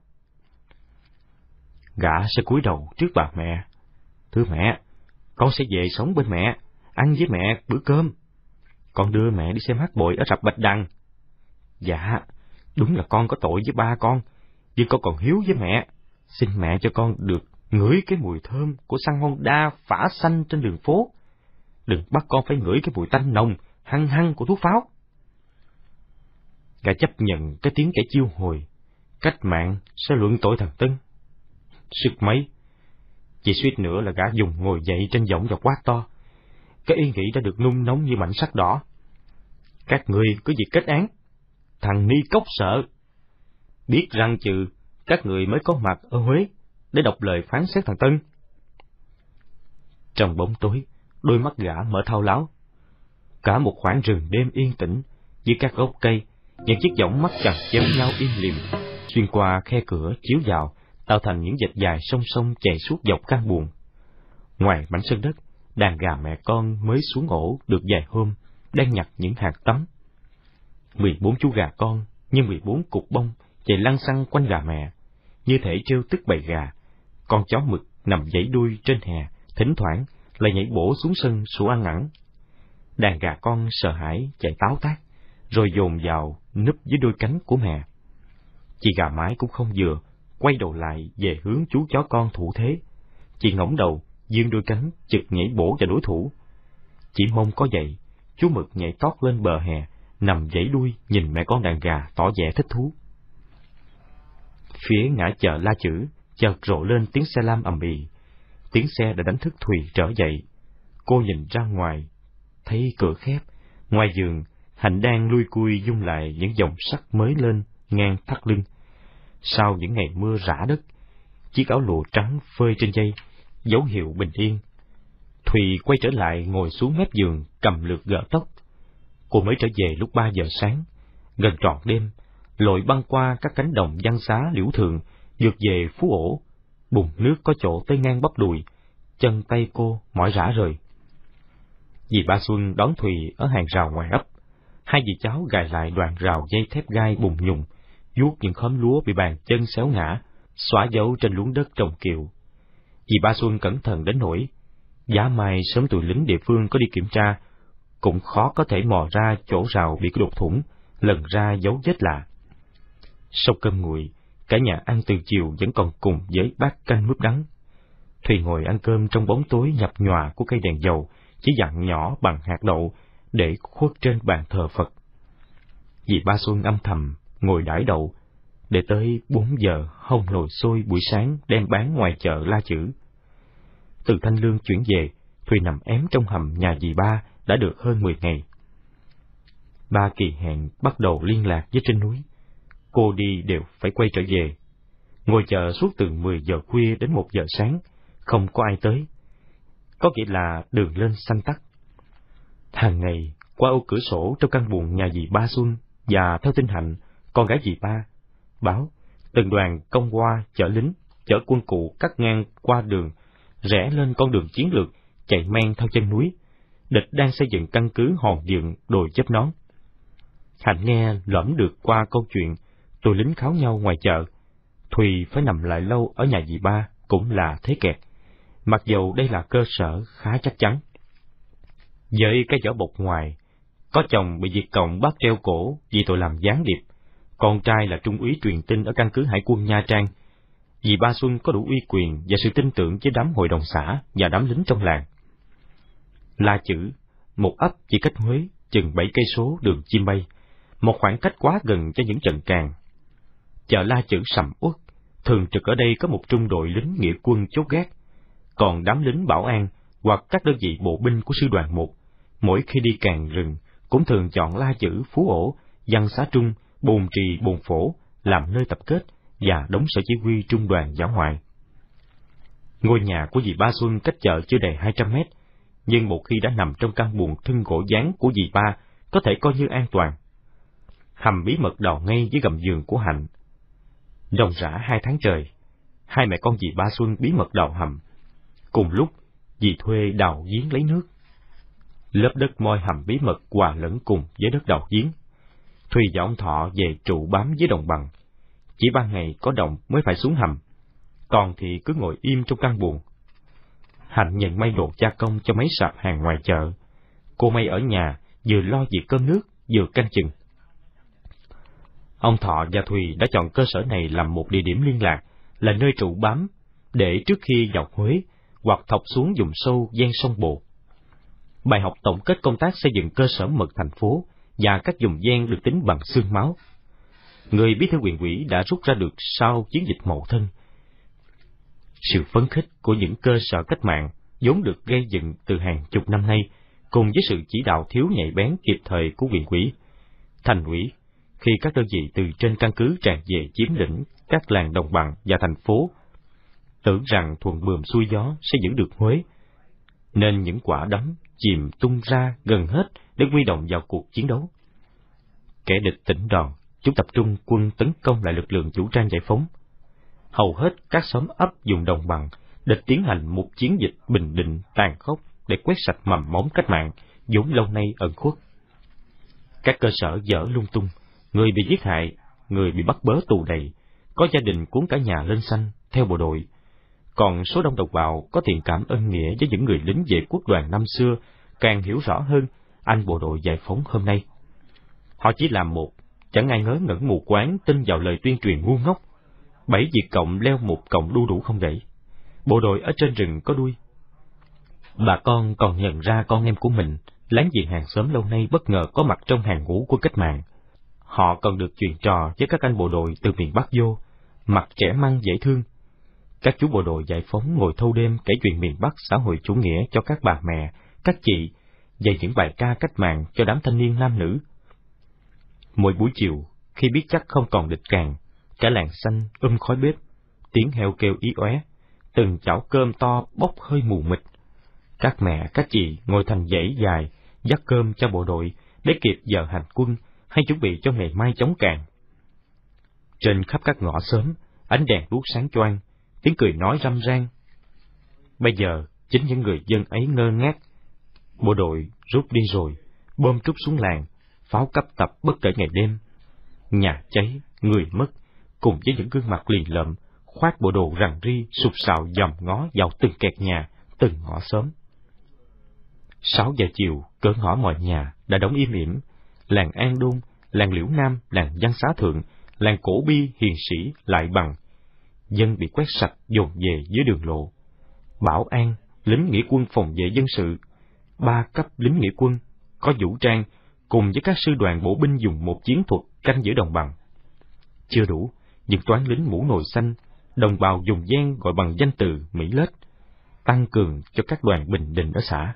Gã sẽ cúi đầu trước bà mẹ. Thưa mẹ, con sẽ về sống bên mẹ, ăn với mẹ bữa cơm. Con đưa mẹ đi xem hát bội ở rạp Bạch Đằng. Dạ, đúng là con có tội với ba con, nhưng con còn hiếu với mẹ. Xin mẹ cho con được ngửi cái mùi thơm của xăng Honda phả xanh trên đường phố. Đừng bắt con phải ngửi cái mùi tanh nồng, hăng hăng của thuốc pháo. Gã chấp nhận cái tiếng kẻ chiêu hồi. Cách mạng sẽ luận tội thằng Tân. Sức mấy, chỉ suýt nữa là gã dùng ngồi dậy trên giọng và quát to. Cái ý nghĩ đã được nung nóng như mảnh sắt đỏ. Các người có việc kết án. Thằng Ni Cốc sợ. Biết răng trừ, các người mới có mặt ở Huế để đọc lời phán xét thằng Tân. Trong bóng tối, đôi mắt gã mở thao láo. Cả một khoảng rừng đêm yên tĩnh, dưới các gốc cây, những chiếc võng mắt chằng chém nhau im lìm, xuyên qua khe cửa chiếu vào, tạo thành những vệt dài song song chạy suốt dọc căn buồng. Ngoài mảnh sân đất, đàn gà mẹ con mới xuống ổ được vài hôm, đang nhặt những hạt tắm. 14 chú gà con như 14 cục bông chạy lăn xăng quanh gà mẹ, như thể trêu tức bầy gà. Con chó mực nằm vẫy đuôi trên hè, thỉnh thoảng lại nhảy bổ xuống sân sủa ăn ẳng. Đàn gà con sợ hãi chạy táo tác, rồi dồn vào núp dưới đôi cánh của mẹ. Chị gà mái cũng không vừa, quay đầu lại về hướng chú chó con thủ thế. Chị ngẩng đầu, vươn đôi cánh, chực nhảy bổ vào đối thủ. Chỉ mong có vậy, chú mực nhảy tót lên bờ hè, nằm vẫy đuôi nhìn mẹ con đàn gà tỏ vẻ thích thú. Phía ngã chợ La Chữ, chợt rộ lên tiếng xe lam ầm ĩ. Tiếng xe đã đánh thức Thùy trở dậy. Cô nhìn ra ngoài, thấy cửa khép. Ngoài giường, Hạnh đang lui cui dung lại những dòng sắt mới lên ngang thắt lưng. Sau những ngày mưa rã đất, chiếc áo lụa trắng phơi trên dây, dấu hiệu bình yên. Thùy quay trở lại ngồi xuống mép giường, cầm lược gỡ tóc. Cô mới trở về lúc 3 giờ sáng, gần trọn đêm, lội băng qua các cánh đồng văn xá liễu thường, vượt về Phú Ổ. Bùn nước có chỗ tới ngang bắp đùi, chân tay cô mỏi rã rời. Dì Ba Xuân đón Thùy ở hàng rào ngoài ấp. Hai dì cháu gài lại đoạn rào dây thép gai bùng nhùng, vuốt những khóm lúa bị bàn chân xéo ngã, xóa dấu trên luống đất trồng kiệu. Dì Ba Xuân cẩn thận đến nỗi giá mai sớm tụi lính địa phương có đi kiểm tra, cũng khó có thể mò ra chỗ rào bị đục thủng, lần ra dấu vết lạ. Sau cơm nguội, cả nhà ăn từ chiều vẫn còn cùng với bát canh mướp đắng. Thùy ngồi ăn cơm trong bóng tối nhập nhòa của cây đèn dầu, chỉ dặn nhỏ bằng hạt đậu để khuất trên bàn thờ Phật. Dì Ba Xuân âm thầm ngồi đãi đậu, để tới 4 giờ hông nồi xôi buổi sáng đem bán ngoài chợ La Chữ. Từ Thanh Lương chuyển về, Thùy nằm ém trong hầm nhà dì Ba đã được hơn 10 ngày. Ba kỳ hẹn bắt đầu liên lạc với trên núi. Cô đi đều phải quay trở về. Ngồi chờ suốt từ 10 giờ khuya đến 1 giờ sáng, không có ai tới. Có nghĩa là đường lên xanh tắt. Hàng ngày, qua ô cửa sổ trong căn buồng nhà dì Ba Xuân, và theo tin Hạnh, con gái dì Ba, báo từng đoàn công hoa chở lính, chở quân cụ cắt ngang qua đường, rẽ lên con đường chiến lược, chạy men theo chân núi. Địch đang xây dựng căn cứ hòn dựng đồi chớp nón. Hạnh nghe lỏm được qua câu chuyện tụi lính kháo nhau ngoài chợ. Thùy phải nằm lại lâu ở nhà dì Ba cũng là thế kẹt, mặc dầu đây là cơ sở khá chắc chắn. Với cái vỏ bọc ngoài, có chồng bị Việt Cộng bắt treo cổ vì tội làm gián điệp, con trai là trung úy truyền tin ở căn cứ hải quân Nha Trang. Dì Ba Xuân có đủ uy quyền và sự tin tưởng với đám hội đồng xã và đám lính trong làng. La Chữ, một ấp chỉ cách Huế chừng 7 cây số đường chim bay, một khoảng cách quá gần cho những trận càn. Chợ La Chữ sầm uất, thường trực ở đây có một trung đội lính nghĩa quân chốt gác, còn đám lính bảo an hoặc các đơn vị bộ binh của sư đoàn 1, mỗi khi đi càn rừng cũng thường chọn La Chữ, Phú Ổ, Văn Xá Trung, Bồn Trì, Bồn Phổ làm nơi tập kết và đóng sở chỉ huy trung đoàn dã ngoại. Ngôi nhà của dì Ba Xuân cách chợ chưa đầy 200 mét, nhưng một khi đã nằm trong căn buồng thân gỗ dán của dì Ba, có thể coi như an toàn. Hầm bí mật đào ngay dưới gầm giường của Hạnh. Ròng rã 2 tháng trời, hai mẹ con dì Ba Xuân bí mật đào hầm. Cùng lúc, dì thuê đào giếng lấy nước. Lớp đất moi hầm bí mật hòa lẫn cùng với đất đào giếng. Thùy và ông Thọ về trụ bám với đồng bằng. Chỉ ban ngày có động mới phải xuống hầm, còn thì cứ ngồi im trong căn buồng. Hạnh nhận may đồ gia công cho mấy sạp hàng ngoài chợ. Cô may ở nhà, vừa lo việc cơm nước, vừa canh chừng. Ông Thọ và Thùy đã chọn cơ sở này làm một địa điểm liên lạc, là nơi trụ bám, để trước khi vào Huế, hoặc thọc xuống vùng sâu ven sông Bồ. Bài học tổng kết công tác xây dựng cơ sở mật thành phố và các vùng ven được tính bằng xương máu, người bí thư huyện ủy đã rút ra được sau chiến dịch Mậu Thân. Sự phấn khích của những cơ sở cách mạng vốn được gây dựng từ hàng chục năm nay, cùng với sự chỉ đạo thiếu nhạy bén kịp thời của huyện ủy, thành ủy, khi các đơn vị từ trên căn cứ tràn về chiếm lĩnh các làng đồng bằng và thành phố, tưởng rằng thuận buồm xuôi gió sẽ giữ được Huế, nên những quả đấm chìm tung ra gần hết để huy động vào cuộc chiến đấu. Kẻ địch tỉnh đòn, chúng tập trung quân tấn công lại lực lượng vũ trang giải phóng. Hầu hết các xóm ấp vùng đồng bằng, địch tiến hành một chiến dịch bình định tàn khốc để quét sạch mầm móng cách mạng vốn lâu nay ẩn khuất. Các cơ sở dở lung tung, người bị giết hại, người bị bắt bớ tù đầy, có gia đình cuốn cả nhà lên xanh theo bộ đội. Còn số đông đồng bào có thiện cảm ân nghĩa với những người lính vệ quốc đoàn năm xưa càng hiểu rõ hơn anh bộ đội giải phóng hôm nay. Họ chỉ làm một, chẳng ai ngớ ngẩn mù quáng tin vào lời tuyên truyền ngu ngốc. 7 Việt Cộng leo một cọng đu đủ không gãy. Bộ đội ở trên rừng có đuôi. Bà con còn nhận ra con em của mình, láng giềng hàng xóm lâu nay bất ngờ có mặt trong hàng ngũ của cách mạng. Họ còn được chuyện trò với các anh bộ đội từ miền Bắc vô, mặt trẻ măng dễ thương. Các chú bộ đội giải phóng ngồi thâu đêm kể chuyện miền Bắc xã hội chủ nghĩa cho các bà mẹ, các chị, và những bài ca cách mạng cho đám thanh niên nam nữ. Mỗi buổi chiều, khi biết chắc không còn địch càn, cả làng xanh khói bếp, tiếng heo kêu í oé, từng chảo cơm to bốc hơi mù mịt. Các mẹ, các chị ngồi thành dãy dài, dắt cơm cho bộ đội để kịp giờ hành quân hay chuẩn bị cho ngày mai chống càn. Trên khắp các ngõ xóm, ánh đèn đuốc sáng choang, tiếng cười nói râm ran. Bây giờ, chính những người dân ấy ngơ ngác. Bộ đội rút đi rồi, bom trút xuống làng, pháo cấp tập bất kể ngày đêm. Nhà cháy, người mất, cùng với những gương mặt lì lợm, khoác bộ đồ rằn ri, sụp sạo dòm ngó vào từng kẹt nhà, từng ngõ xóm. 6 giờ chiều, cửa ngõ mọi nhà đã đóng im ỉm. Làng An Đôn, làng Liễu Nam, làng Văn Xá Thượng, làng Cổ Bi, Hiền Sĩ, Lại Bằng. Dân bị quét sạch dồn về dưới đường lộ. Bảo an, lính nghĩa quân phòng vệ dân sự, 3 cấp lính nghĩa quân, có vũ trang, cùng với các sư đoàn bộ binh dùng một chiến thuật canh giữ đồng bằng. Chưa đủ, những toán lính mũ nồi xanh, đồng bào dùng gian gọi bằng danh từ Mỹ Lết, tăng cường cho các đoàn bình định ở xã.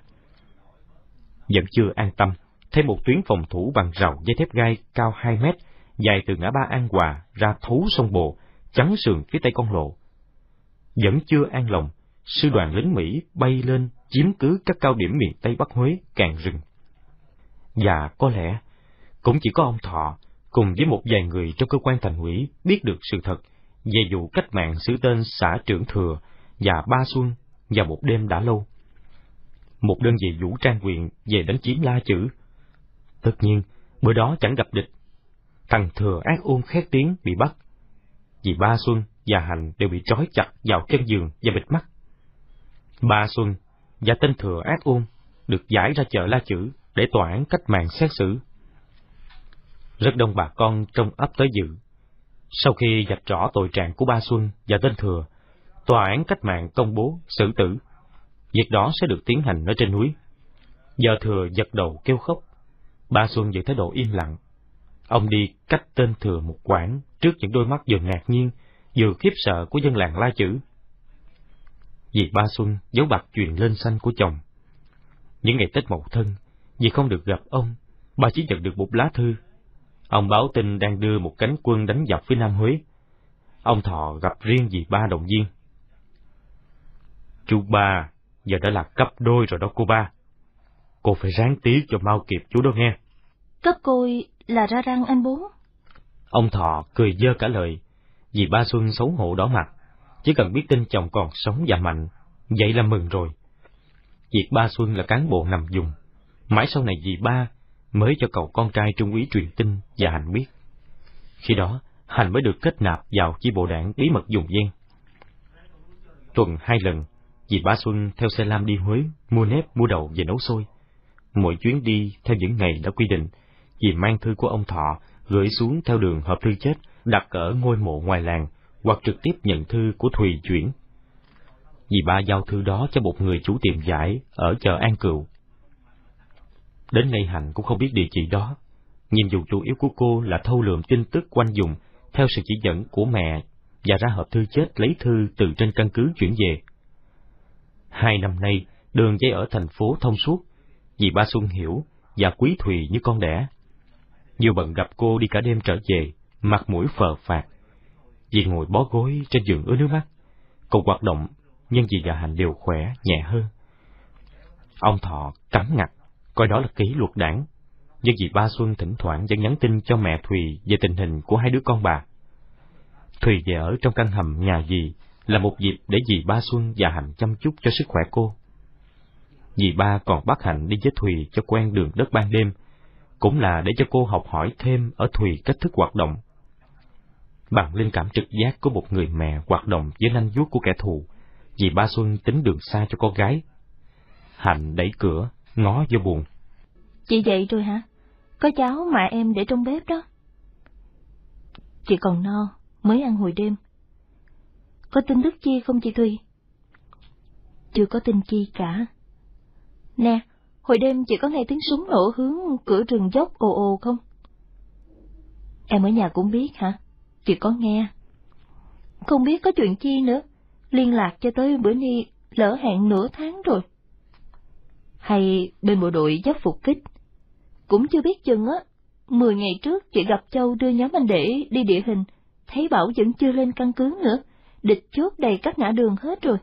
Vẫn chưa an tâm, thêm một tuyến phòng thủ bằng rào dây thép gai cao 2 mét, dài từ ngã ba An Hòa ra thấu sông Bồ, chắn sườn phía tây con lộ. Vẫn chưa an lòng, sư đoàn lính Mỹ bay lên chiếm cứ các cao điểm miền Tây Bắc Huế, Càn Rừng. Và có lẽ cũng chỉ có ông Thọ cùng với một vài người trong cơ quan thành ủy biết được sự thật về vụ cách mạng xử tên xã Trưởng Thừa và Ba Xuân vào một đêm đã lâu. Một đơn vị vũ trang huyện về đánh chiếm La Chữ. Tất nhiên, bữa đó chẳng gặp địch. Thằng Thừa ác ôn khét tiếng bị bắt, vì Ba Xuân và Hành đều bị trói chặt vào chân giường và bịt mắt. Ba Xuân và tên Thừa ác ôn được giải ra chợ La Chữ để tòa án cách mạng xét xử. Rất đông bà con trong ấp tới dự. Sau khi vạch rõ tội trạng của Ba Xuân và tên Thừa, tòa án cách mạng công bố xử tử. Việc đó sẽ được tiến hành ở trên núi. Giờ Thừa giật đầu kêu khóc. Ba Xuân giữ thái độ im lặng. Ông đi cách tên Thừa một quãng trước những đôi mắt vừa ngạc nhiên vừa khiếp sợ của dân làng La Chữ. Vì Ba Xuân giấu bạc chuyện lên xanh của chồng. Những ngày Tết Mậu Thân, vì không được gặp ông, bà chỉ nhận được một lá thư. Ông báo tin đang đưa một cánh quân đánh dọc phía Nam Huế. Ông Thọ gặp riêng dì Ba động viên. Chú Ba giờ đã là cấp đôi rồi đó cô ba. Cô phải ráng tí cho mau kịp chú đó nghe. Cấp côi là ra răng anh bố. Ông Thọ cười dơ cả lời. Dì Ba Xuân xấu hổ đỏ mặt. Chỉ cần biết tin chồng còn sống và mạnh, vậy là mừng rồi. Việc Ba Xuân là cán bộ nằm vùng. Mãi sau này dì Ba mới cho cậu con trai trung úy truyền tin và Hành biết. Khi đó, Hành mới được kết nạp vào chi bộ đảng bí mật vùng ven. Tuần 2 lần, dì Ba Xuân theo xe lam đi Huế, mua nếp mua đậu về nấu xôi. Mỗi chuyến đi theo những ngày đã quy định, dì mang thư của ông Thọ gửi xuống theo đường hộp thư chết đặt ở ngôi mộ ngoài làng, hoặc trực tiếp nhận thư của Thùy chuyển. Dì Ba giao thư đó cho một người chủ tiệm vải ở chợ An Cựu. Đến nay Hành cũng không biết địa chỉ đó. Nhiệm vụ chủ yếu của cô là thâu lượm tin tức quanh vùng theo sự chỉ dẫn của mẹ và ra hộp thư chết lấy thư từ trên căn cứ chuyển về. 2 năm nay, đường dây ở thành phố thông suốt, dì Ba Xuân hiểu và quý Thùy như con đẻ. Nhiều bận gặp cô đi cả đêm trở về, mặt mũi phờ phạc. Dì ngồi bó gối trên giường ứa nước mắt. Cô hoạt động, nhưng dì và Hành đều khỏe, nhẹ hơn. Ông Thọ cắm ngặt, coi đó là kỷ luật đảng. Nhưng dì Ba Xuân thỉnh thoảng vẫn nhắn tin cho mẹ Thùy về tình hình của 2 đứa con bà. Thùy về ở trong căn hầm nhà dì là một dịp để dì Ba Xuân và Hành chăm chút cho sức khỏe cô. Dì Ba còn bắt Hành đi với Thùy cho quen đường đất ban đêm, cũng là để cho cô học hỏi thêm ở Thùy cách thức hoạt động. Bằng linh cảm trực giác của một người mẹ hoạt động với nanh vuốt của kẻ thù, dì Ba Xuân tính đường xa cho con gái. Hạnh đẩy cửa, ngó vô buồng. Chị dậy rồi hả? Có cháo mà em để trong bếp đó. Chị còn no, mới ăn hồi đêm. Có tin tức chi không chị Thùy? Chưa có tin chi cả. Nè, hồi đêm chị có nghe tiếng súng nổ hướng cửa rừng dốc ồ ồ không? Em ở nhà cũng biết hả? Chị có nghe. Không biết có chuyện chi nữa, liên lạc cho tới bữa nay lỡ hẹn nửa tháng rồi. Hay bên bộ đội dốc phục kích? Cũng chưa biết chừng á. 10 ngày trước chị gặp Châu đưa nhóm anh để đi địa hình, thấy bảo vẫn chưa lên căn cứ nữa, địch chốt đầy các ngã đường hết rồi.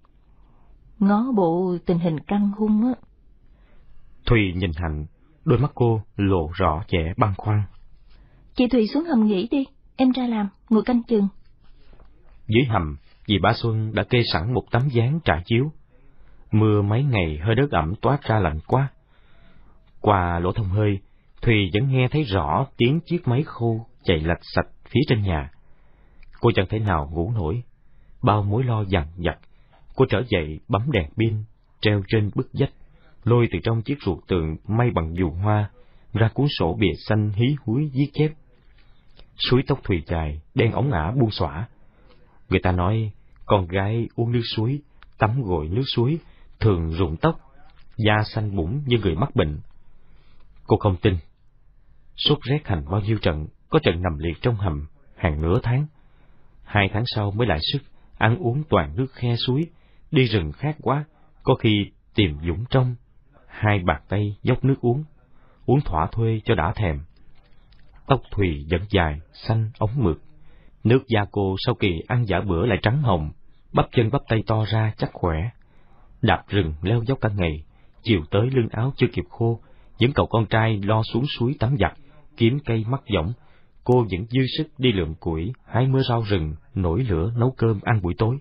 Ngó bộ tình hình căng hung á. Thùy nhìn Hạnh, đôi mắt cô lộ rõ vẻ băn khoăn. Chị Thùy xuống hầm nghỉ đi, em ra làm, ngồi canh chừng. Dưới hầm, dì Ba Xuân đã kê sẵn một tấm ván trải chiếu. Mưa mấy ngày hơi đất ẩm toát ra lạnh quá. Qua lỗ thông hơi, Thùy vẫn nghe thấy rõ tiếng chiếc máy khô chạy lạch sạch phía trên nhà. Cô chẳng thể nào ngủ nổi. Bao mối lo dằn vặt, cô trở dậy bấm đèn pin treo trên bức vách, lôi từ trong chiếc ruột tường may bằng dù hoa ra cuốn sổ bìa xanh hí húi viết chép. Suối tóc Thùy dài, đen ống ả buông xõa. Người ta nói con gái uống nước suối, tắm gội nước suối, thường rụng tóc, da xanh bủng như người mắc bệnh. Cô không tin. Sốt rét hành bao nhiêu trận, có trận nằm liệt trong hầm hàng nửa tháng. 2 tháng sau mới lại sức, ăn uống toàn nước khe suối, đi rừng khát quá, có khi tìm dũng trong. 2 bàn tay dốc nước uống thỏa thuê cho đã thèm. Tóc Thùy vẫn dài, xanh ống mượt. Nước da cô sau kỳ ăn dã bữa lại trắng hồng, bắp chân bắp tay to ra chắc khỏe. Đạp rừng leo dốc cả ngày, chiều tới lưng áo chưa kịp khô, những cậu con trai lo xuống suối tắm giặt, kiếm cây mắc võng, cô vẫn dư sức đi lượm củi, hái mớ rau rừng, nổi lửa nấu cơm ăn buổi tối.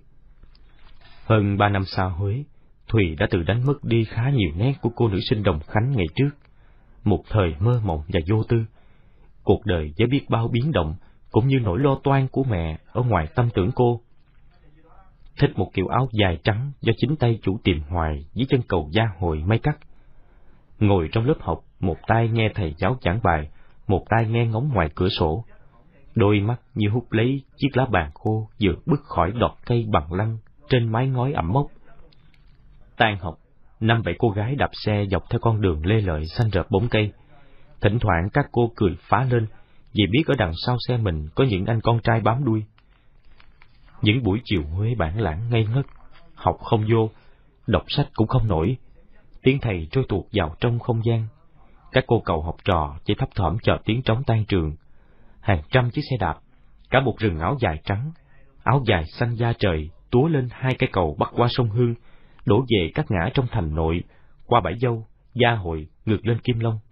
Hơn 3 năm xa Huế, Thùy đã tự đánh mất đi khá nhiều nét của cô nữ sinh Đồng Khánh ngày trước. Một thời mơ mộng và vô tư, cuộc đời với biết bao biến động, cũng như nỗi lo toan của mẹ ở ngoài tâm tưởng cô. Thích một kiểu áo dài trắng do chính tay chủ tiệm hoài dưới chân cầu Gia Hội may cắt. Ngồi trong lớp học, một tay nghe thầy giáo giảng bài, một tay nghe ngóng ngoài cửa sổ. Đôi mắt như hút lấy chiếc lá bàn khô vừa bứt khỏi đọt cây bằng lăng trên mái ngói ẩm mốc. Tan học, 5-7 cô gái đạp xe dọc theo con đường lê lợi xanh rợp bóng cây. Thỉnh thoảng các cô cười phá lên vì biết ở đằng sau xe mình có những anh con trai bám đuôi. Những buổi chiều Huế bản lãng ngây ngất, học không vô, đọc sách cũng không nổi. Tiếng thầy trôi tuột vào trong không gian. Các cô cậu học trò chỉ thấp thỏm chờ tiếng trống tan trường. Hàng trăm chiếc xe đạp, cả một rừng áo dài trắng, áo dài xanh da trời túa lên 2 cây cầu bắc qua sông Hương, đổ về các ngã trong thành nội, qua Bãi Dâu, Gia Hội, ngược lên Kim Long.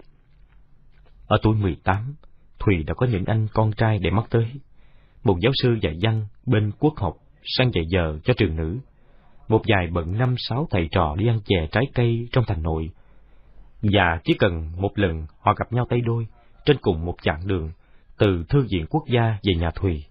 Ở tuổi 18, Thùy đã có những anh con trai để mắt tới. Một giáo sư dạy văn bên Quốc học sang dạy giờ cho trường nữ. Một vài bận 5-6 thầy trò đi ăn chè trái cây trong thành nội. Và chỉ cần một lần họ gặp nhau tay đôi trên cùng một chặng đường từ Thư viện Quốc gia về nhà Thùy.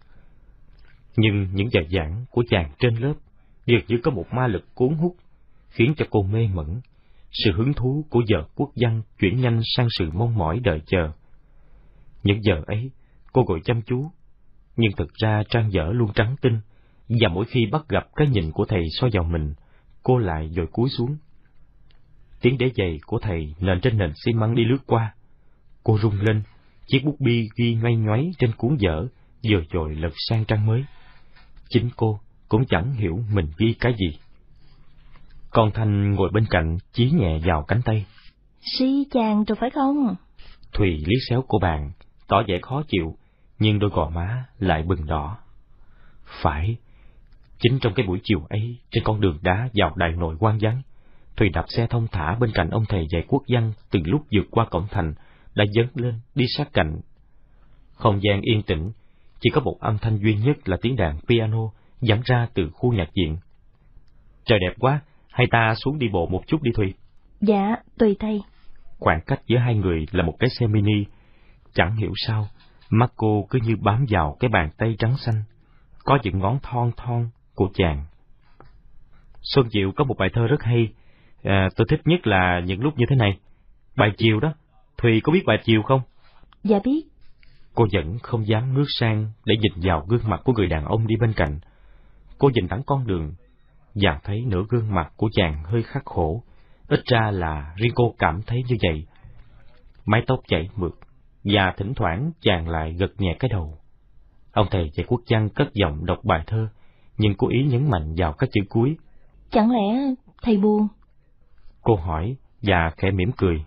Nhưng những bài giảng của chàng trên lớp dường như có một ma lực cuốn hút, khiến cho cô mê mẩn. Sự hứng thú của giờ quốc văn chuyển nhanh sang sự mong mỏi đợi chờ. Những giờ ấy, cô ngồi chăm chú, nhưng thực ra trang vở luôn trắng tinh, và mỗi khi bắt gặp cái nhìn của thầy soi vào mình, cô lại vội cúi xuống. Tiếng đế giày của thầy nện trên nền xi măng đi lướt qua. Cô rung lên, chiếc bút bi ghi ngoay ngoáy trên cuốn vở, vừa dội lật sang trang mới. Chính cô cũng chẳng hiểu mình ghi cái gì. Con Thanh ngồi bên cạnh chí nhẹ vào cánh tay. Si chàng rồi phải không? Thùy liếc xéo cô bạn, tỏ vẻ khó chịu, nhưng đôi gò má lại bừng đỏ. Phải, chính trong cái buổi chiều ấy, trên con đường đá vào Đại Nội hoang vắng, Thùy đạp xe thông thả bên cạnh ông thầy dạy quốc văn từ lúc vượt qua cổng thành, đã dấn lên đi sát cạnh. Không gian yên tĩnh, chỉ có một âm thanh duy nhất là tiếng đàn piano vẳng ra từ khu nhạc viện. Trời đẹp quá, hay ta xuống đi bộ một chút đi Thùy? Dạ, tùy thầy. Khoảng cách giữa hai người là một cái xe mini. Chẳng hiểu sao, mắt cô cứ như bám vào cái bàn tay trắng xanh, có những ngón thon thon của chàng. Xuân Diệu có một bài thơ rất hay, tôi thích nhất là những lúc như thế này. Bài chiều đó, Thùy có biết bài chiều không? Dạ biết. Cô vẫn không dám ngước sang để nhìn vào gương mặt của người đàn ông đi bên cạnh. Cô nhìn thẳng con đường, và thấy nửa gương mặt của chàng hơi khắc khổ, ít ra là riêng cô cảm thấy như vậy. Mái tóc chảy mượt, và thỉnh thoảng chàng lại gật nhẹ cái đầu. Ông thầy dạy quốc văn cất giọng đọc bài thơ, nhưng cố ý nhấn mạnh vào các chữ cuối. Chẳng lẽ thầy buồn? Cô hỏi, và khẽ mỉm cười.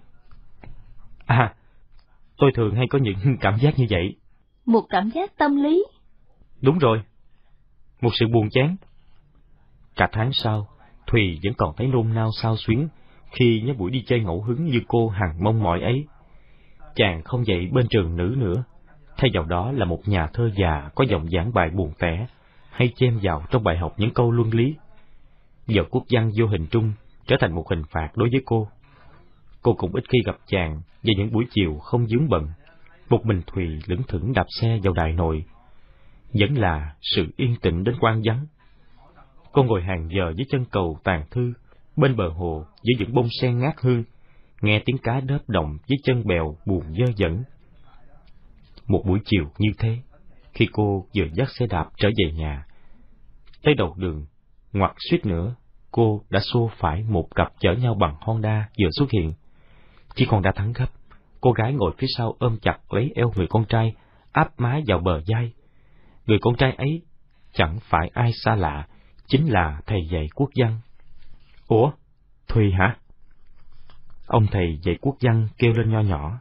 À, tôi thường hay có những cảm giác như vậy. Một cảm giác tâm lý. Đúng rồi, một sự buồn chán. Cả tháng sau, Thùy vẫn còn thấy nôn nao xao xuyến khi nhớ buổi đi chơi ngẫu hứng như cô hằng mong mỏi ấy. Chàng không dạy bên trường nữ nữa, thay vào đó là một nhà thơ già có giọng giảng bài buồn tẻ, hay chêm vào trong bài học những câu luân lý. Giờ quốc văn vô hình trung trở thành một hình phạt đối với cô. Cô cũng ít khi gặp chàng vào những buổi chiều không vướng bận. Một mình Thùy lững thững đạp xe vào Đại Nội. Vẫn là sự yên tĩnh đến hoang vắng. Cô ngồi hàng giờ dưới chân cầu Tàn Thư, bên bờ hồ giữa những bông sen ngát hương, nghe tiếng cá đớp đồng dưới chân bèo buồn dơ dẫn. Một buổi chiều như thế, khi cô vừa dắt xe đạp trở về nhà, tới đầu đường, ngoặt suýt nữa, cô đã xô phải một cặp chở nhau bằng Honda vừa xuất hiện. Chiếc Honda thắng gấp, cô gái ngồi phía sau ôm chặt lấy eo người con trai, áp má vào bờ vai. Người con trai ấy chẳng phải ai xa lạ, chính là thầy dạy quốc văn. Ủa, Thùy hả? Ông thầy dạy quốc văn kêu lên nho nhỏ.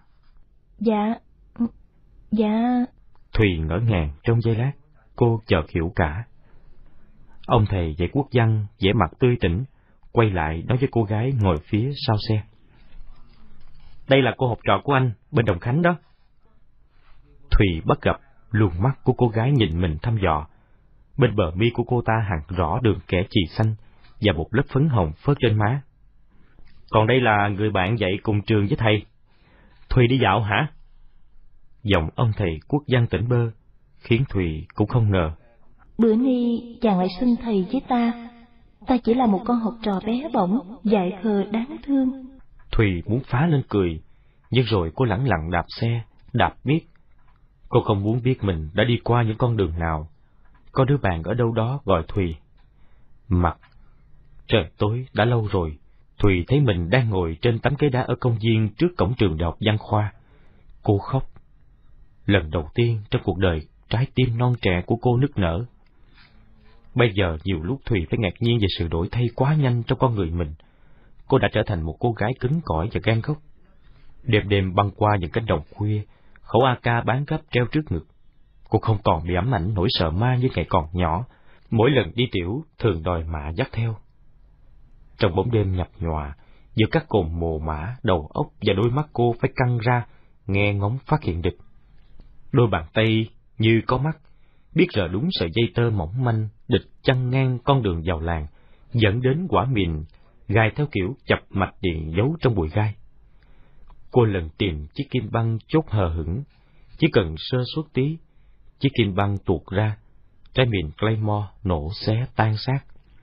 Dạ... Thùy ngỡ ngàng trong giây lát, cô chợt hiểu cả. Ông thầy dạy quốc văn vẻ mặt tươi tỉnh, quay lại nói với cô gái ngồi phía sau xe. đây là cô học trò của anh, bên Đồng Khánh đó. Thùy bắt gặp luồng mắt của cô gái nhìn mình thăm dò. Bên bờ mi của cô ta hằn rõ đường kẻ chì xanh và một lớp phấn hồng phớt trên má. Còn đây là người bạn dạy cùng trường với thầy. Thùy đi dạo hả? Giọng ông thầy quốc văn tỉnh bơ, khiến Thùy cũng không ngờ. Bữa nay chàng lại xưng thầy với ta. Ta chỉ là một con học trò bé bỏng, dại khờ đáng thương. Thùy muốn phá lên cười, nhưng rồi cô lẳng lặng đạp xe, đạp miết. Cô không muốn biết mình đã đi qua những con đường nào. Có đứa bạn ở đâu đó gọi Thùy. Mặt trời tối đã lâu rồi, Thùy thấy mình đang ngồi trên tấm ghế đá ở công viên trước cổng trường đại học Văn Khoa. Cô khóc. Lần đầu tiên trong cuộc đời, trái tim non trẻ của cô nức nở. Bây giờ nhiều lúc Thùy phải ngạc nhiên về sự đổi thay quá nhanh trong con người mình. Cô đã trở thành một cô gái cứng cỏi và gan góc. Đêm đêm băng qua những cánh đồng khuya, khẩu AK bán gấp treo trước ngực. Cô không còn bị ám ảnh nỗi sợ ma như ngày còn nhỏ, mỗi lần đi tiểu thường đòi mạ dắt theo. Trong bóng đêm nhập nhòa, giữa các cồn mồ mã, đầu óc và đôi mắt cô phải căng ra, nghe ngóng phát hiện địch. Đôi bàn tay như có mắt, biết rờ đúng sợi dây tơ mỏng manh, địch chăn ngang con đường vào làng, dẫn đến quả mìn, gài theo kiểu chập mạch điện giấu trong bụi gai. Cô lần tìm chiếc kim băng chốt hờ hững, chỉ cần sơ suất tí, chiếc kim băng tuột ra, trái mìn Claymore nổ xé tan xác.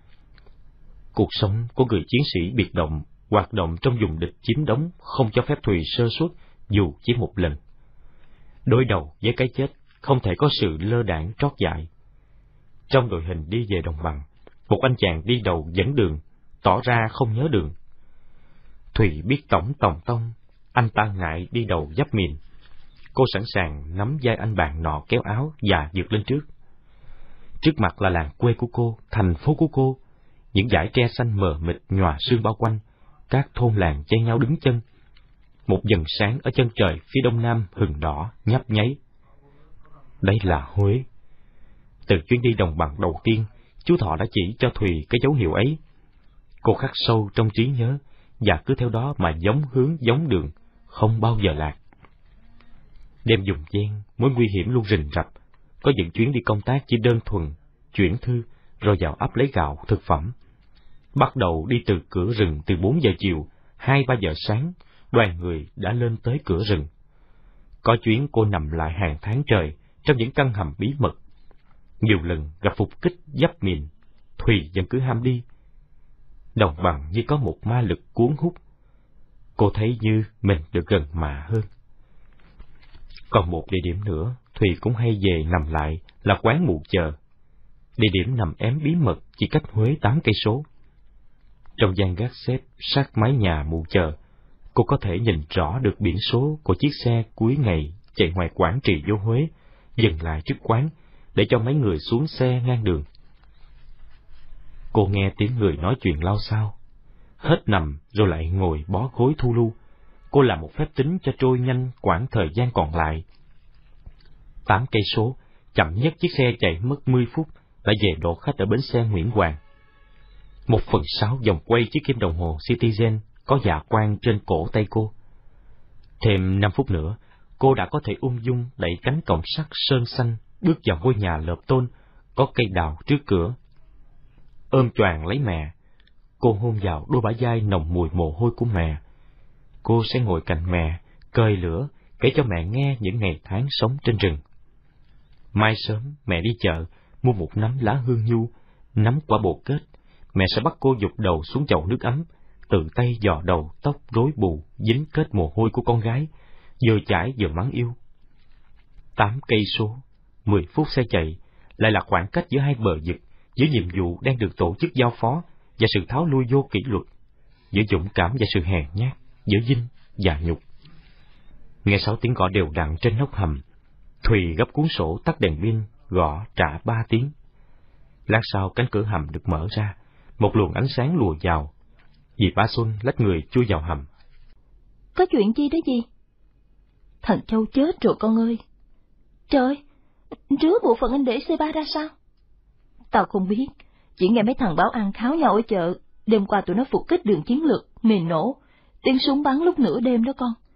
Cuộc sống của người chiến sĩ biệt động, hoạt động trong vùng địch chiếm đóng, không cho phép Thùy sơ suất dù chỉ một lần. Đối đầu với cái chết, không thể có sự lơ đãng trót dại. Trong đội hình đi về đồng bằng, một anh chàng đi đầu dẫn đường, tỏ ra không nhớ đường. Thùy biết tỏng tong, anh ta ngại đi đầu giáp mìn. Cô sẵn sàng nắm vai anh bạn nọ kéo áo và vượt lên trước. Trước mặt là làng quê của cô, thành phố của cô, những dải tre xanh mờ mịt nhòa sương bao quanh, các thôn làng chen nhau đứng chân. Một vầng sáng ở chân trời phía đông nam hừng đỏ nhấp nháy. Đây là Huế. Từ chuyến đi đồng bằng đầu tiên, chú Thọ đã chỉ cho Thùy cái dấu hiệu ấy. Cô khắc sâu trong trí nhớ, và cứ theo đó mà giống hướng giống đường, không bao giờ lạc. Đêm dùng gian, mối nguy hiểm luôn rình rập. Có những chuyến đi công tác chỉ đơn thuần chuyển thư, rồi vào ấp lấy gạo, thực phẩm. Bắt đầu đi từ cửa rừng từ 4 giờ chiều, 2-3 giờ sáng, đoàn người đã lên tới cửa rừng. Có chuyến cô nằm lại hàng tháng trời trong những căn hầm bí mật. Nhiều lần gặp phục kích giáp mìn, Thùy vẫn cứ ham đi. Đồng bằng như có một ma lực cuốn hút. Cô thấy như mình được gần mà hơn. Còn một địa điểm nữa, Thùy cũng hay về nằm lại là quán Mụ Chờ. Địa điểm nằm ém bí mật chỉ cách Huế 8 cây số. Trong gian gác xếp sát mái nhà Mụ Chờ, cô có thể nhìn rõ được biển số của chiếc xe cuối ngày chạy ngoài Quảng Trị vô Huế, dừng lại trước quán để cho mấy người xuống xe ngang đường. Cô nghe tiếng người nói chuyện lao xao, hết nằm rồi lại ngồi bó gối thu lu. Cô làm một phép tính cho trôi nhanh quãng thời gian còn lại. 8 cây số, chậm nhất chiếc xe chạy mất 10 phút đã về đổ khách ở bến xe Nguyễn Hoàng. 1/6 vòng quay chiếc kim đồng hồ Citizen có dạ quang trên cổ tay cô. Thêm 5 phút nữa, cô đã có thể ung dung đẩy cánh cổng sắt sơn xanh bước vào ngôi nhà lợp tôn có cây đào trước cửa. Ôm choàng lấy mẹ, cô hôn vào đôi bả vai nồng mùi mồ hôi của mẹ. Cô sẽ ngồi cạnh mẹ, cơi lửa, kể cho mẹ nghe những ngày tháng sống trên rừng. Mai sớm, mẹ đi chợ, mua một nắm lá hương nhu, nắm quả bồ kết. Mẹ sẽ bắt cô dục đầu xuống chậu nước ấm, tự tay dò đầu tóc rối bù, dính kết mồ hôi của con gái, vừa chải vừa mắng yêu. 8 cây số, 10 phút xe chạy, lại là khoảng cách giữa hai bờ vực, giữa nhiệm vụ đang được tổ chức giao phó và sự tháo lui vô kỷ luật, giữa dũng cảm và sự hèn nhát, giữa vinh và nhục. Nghe 6 tiếng gõ đều đặn trên nóc hầm, Thùy gấp cuốn sổ tắt đèn pin, gõ trả 3 tiếng. Lát sau cánh cửa hầm được mở ra, một luồng ánh sáng lùa vào. Dì Ba Xuân lách người chui vào hầm. Có chuyện chi đó gì? Thằng Châu chết rồi con ơi. Trời, rứa bộ phận anh để C3 ra sao? Tao không biết, chỉ nghe mấy thằng báo ăn kháo nhau ở chợ. Đêm qua tụi nó phục kích đường chiến lược, mìn nổ, tiếng súng bắn lúc nửa đêm đó con.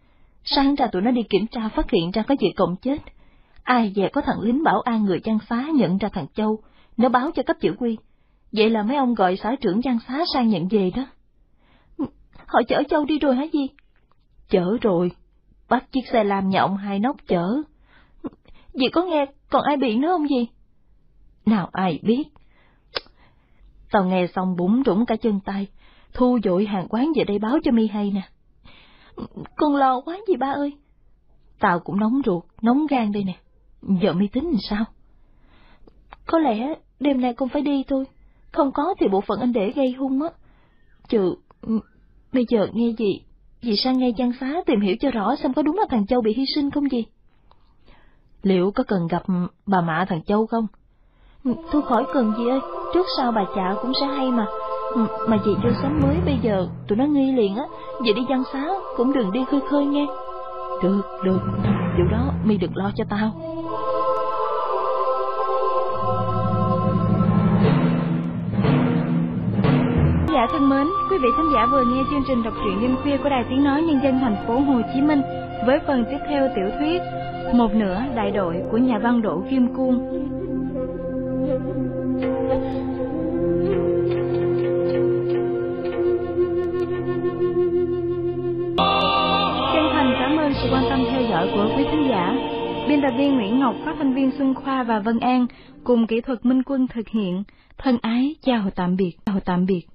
Sáng ra tụi nó đi kiểm tra phát hiện ra có chị Cộng chết. Ai dè có thằng lính bảo an người Giang Xá nhận ra thằng Châu, nó báo cho cấp chỉ huy. Vậy là mấy ông gọi xã trưởng Giang Xá sang nhận về đó. Họ chở Châu đi rồi hả gì? Chở rồi, bắt chiếc xe lam nhà ông Hai Nóc chở. Dì có nghe còn ai bị nữa không gì? Nào ai biết. Tao nghe xong bủn rủn cả chân tay, thu dội hàng quán về đây báo cho mi hay nè. Con lo quá gì ba ơi. Tao cũng nóng ruột, nóng gan đây nè. Giờ mi tính làm sao? Có lẽ đêm nay con phải đi thôi. Không có thì bộ phận anh để gây hung á. Bây giờ nghe gì? Dì sang ngay Giang Xá tìm hiểu cho rõ xem có đúng là thằng Châu bị hy sinh không gì. Liệu có cần gặp bà mạ thằng Châu không? Thôi khỏi cần dì ơi, trước sau bà chạ cũng sẽ hay mà. Mà dì vô xóm mới bây giờ tụi nó nghi liền á, dì đi Giang Xá cũng đừng đi khơi khơi nghe. Được, điều đó mi đừng lo cho tao. Dạ thân mến, quý vị khán giả vừa nghe chương trình đọc truyện đêm khuya của Đài Tiếng Nói Nhân dân thành phố Hồ Chí Minh với phần tiếp theo tiểu thuyết Một Nửa Đại Đội của nhà văn Đỗ Kim Cuông. Chân thành cảm ơn sự quan tâm theo dõi của quý khán giả. Biên tập viên Nguyễn Ngọc, phát thanh viên Xuân Khoa và Vân An cùng kỹ thuật Minh Quân thực hiện. Thân ái chào tạm biệt.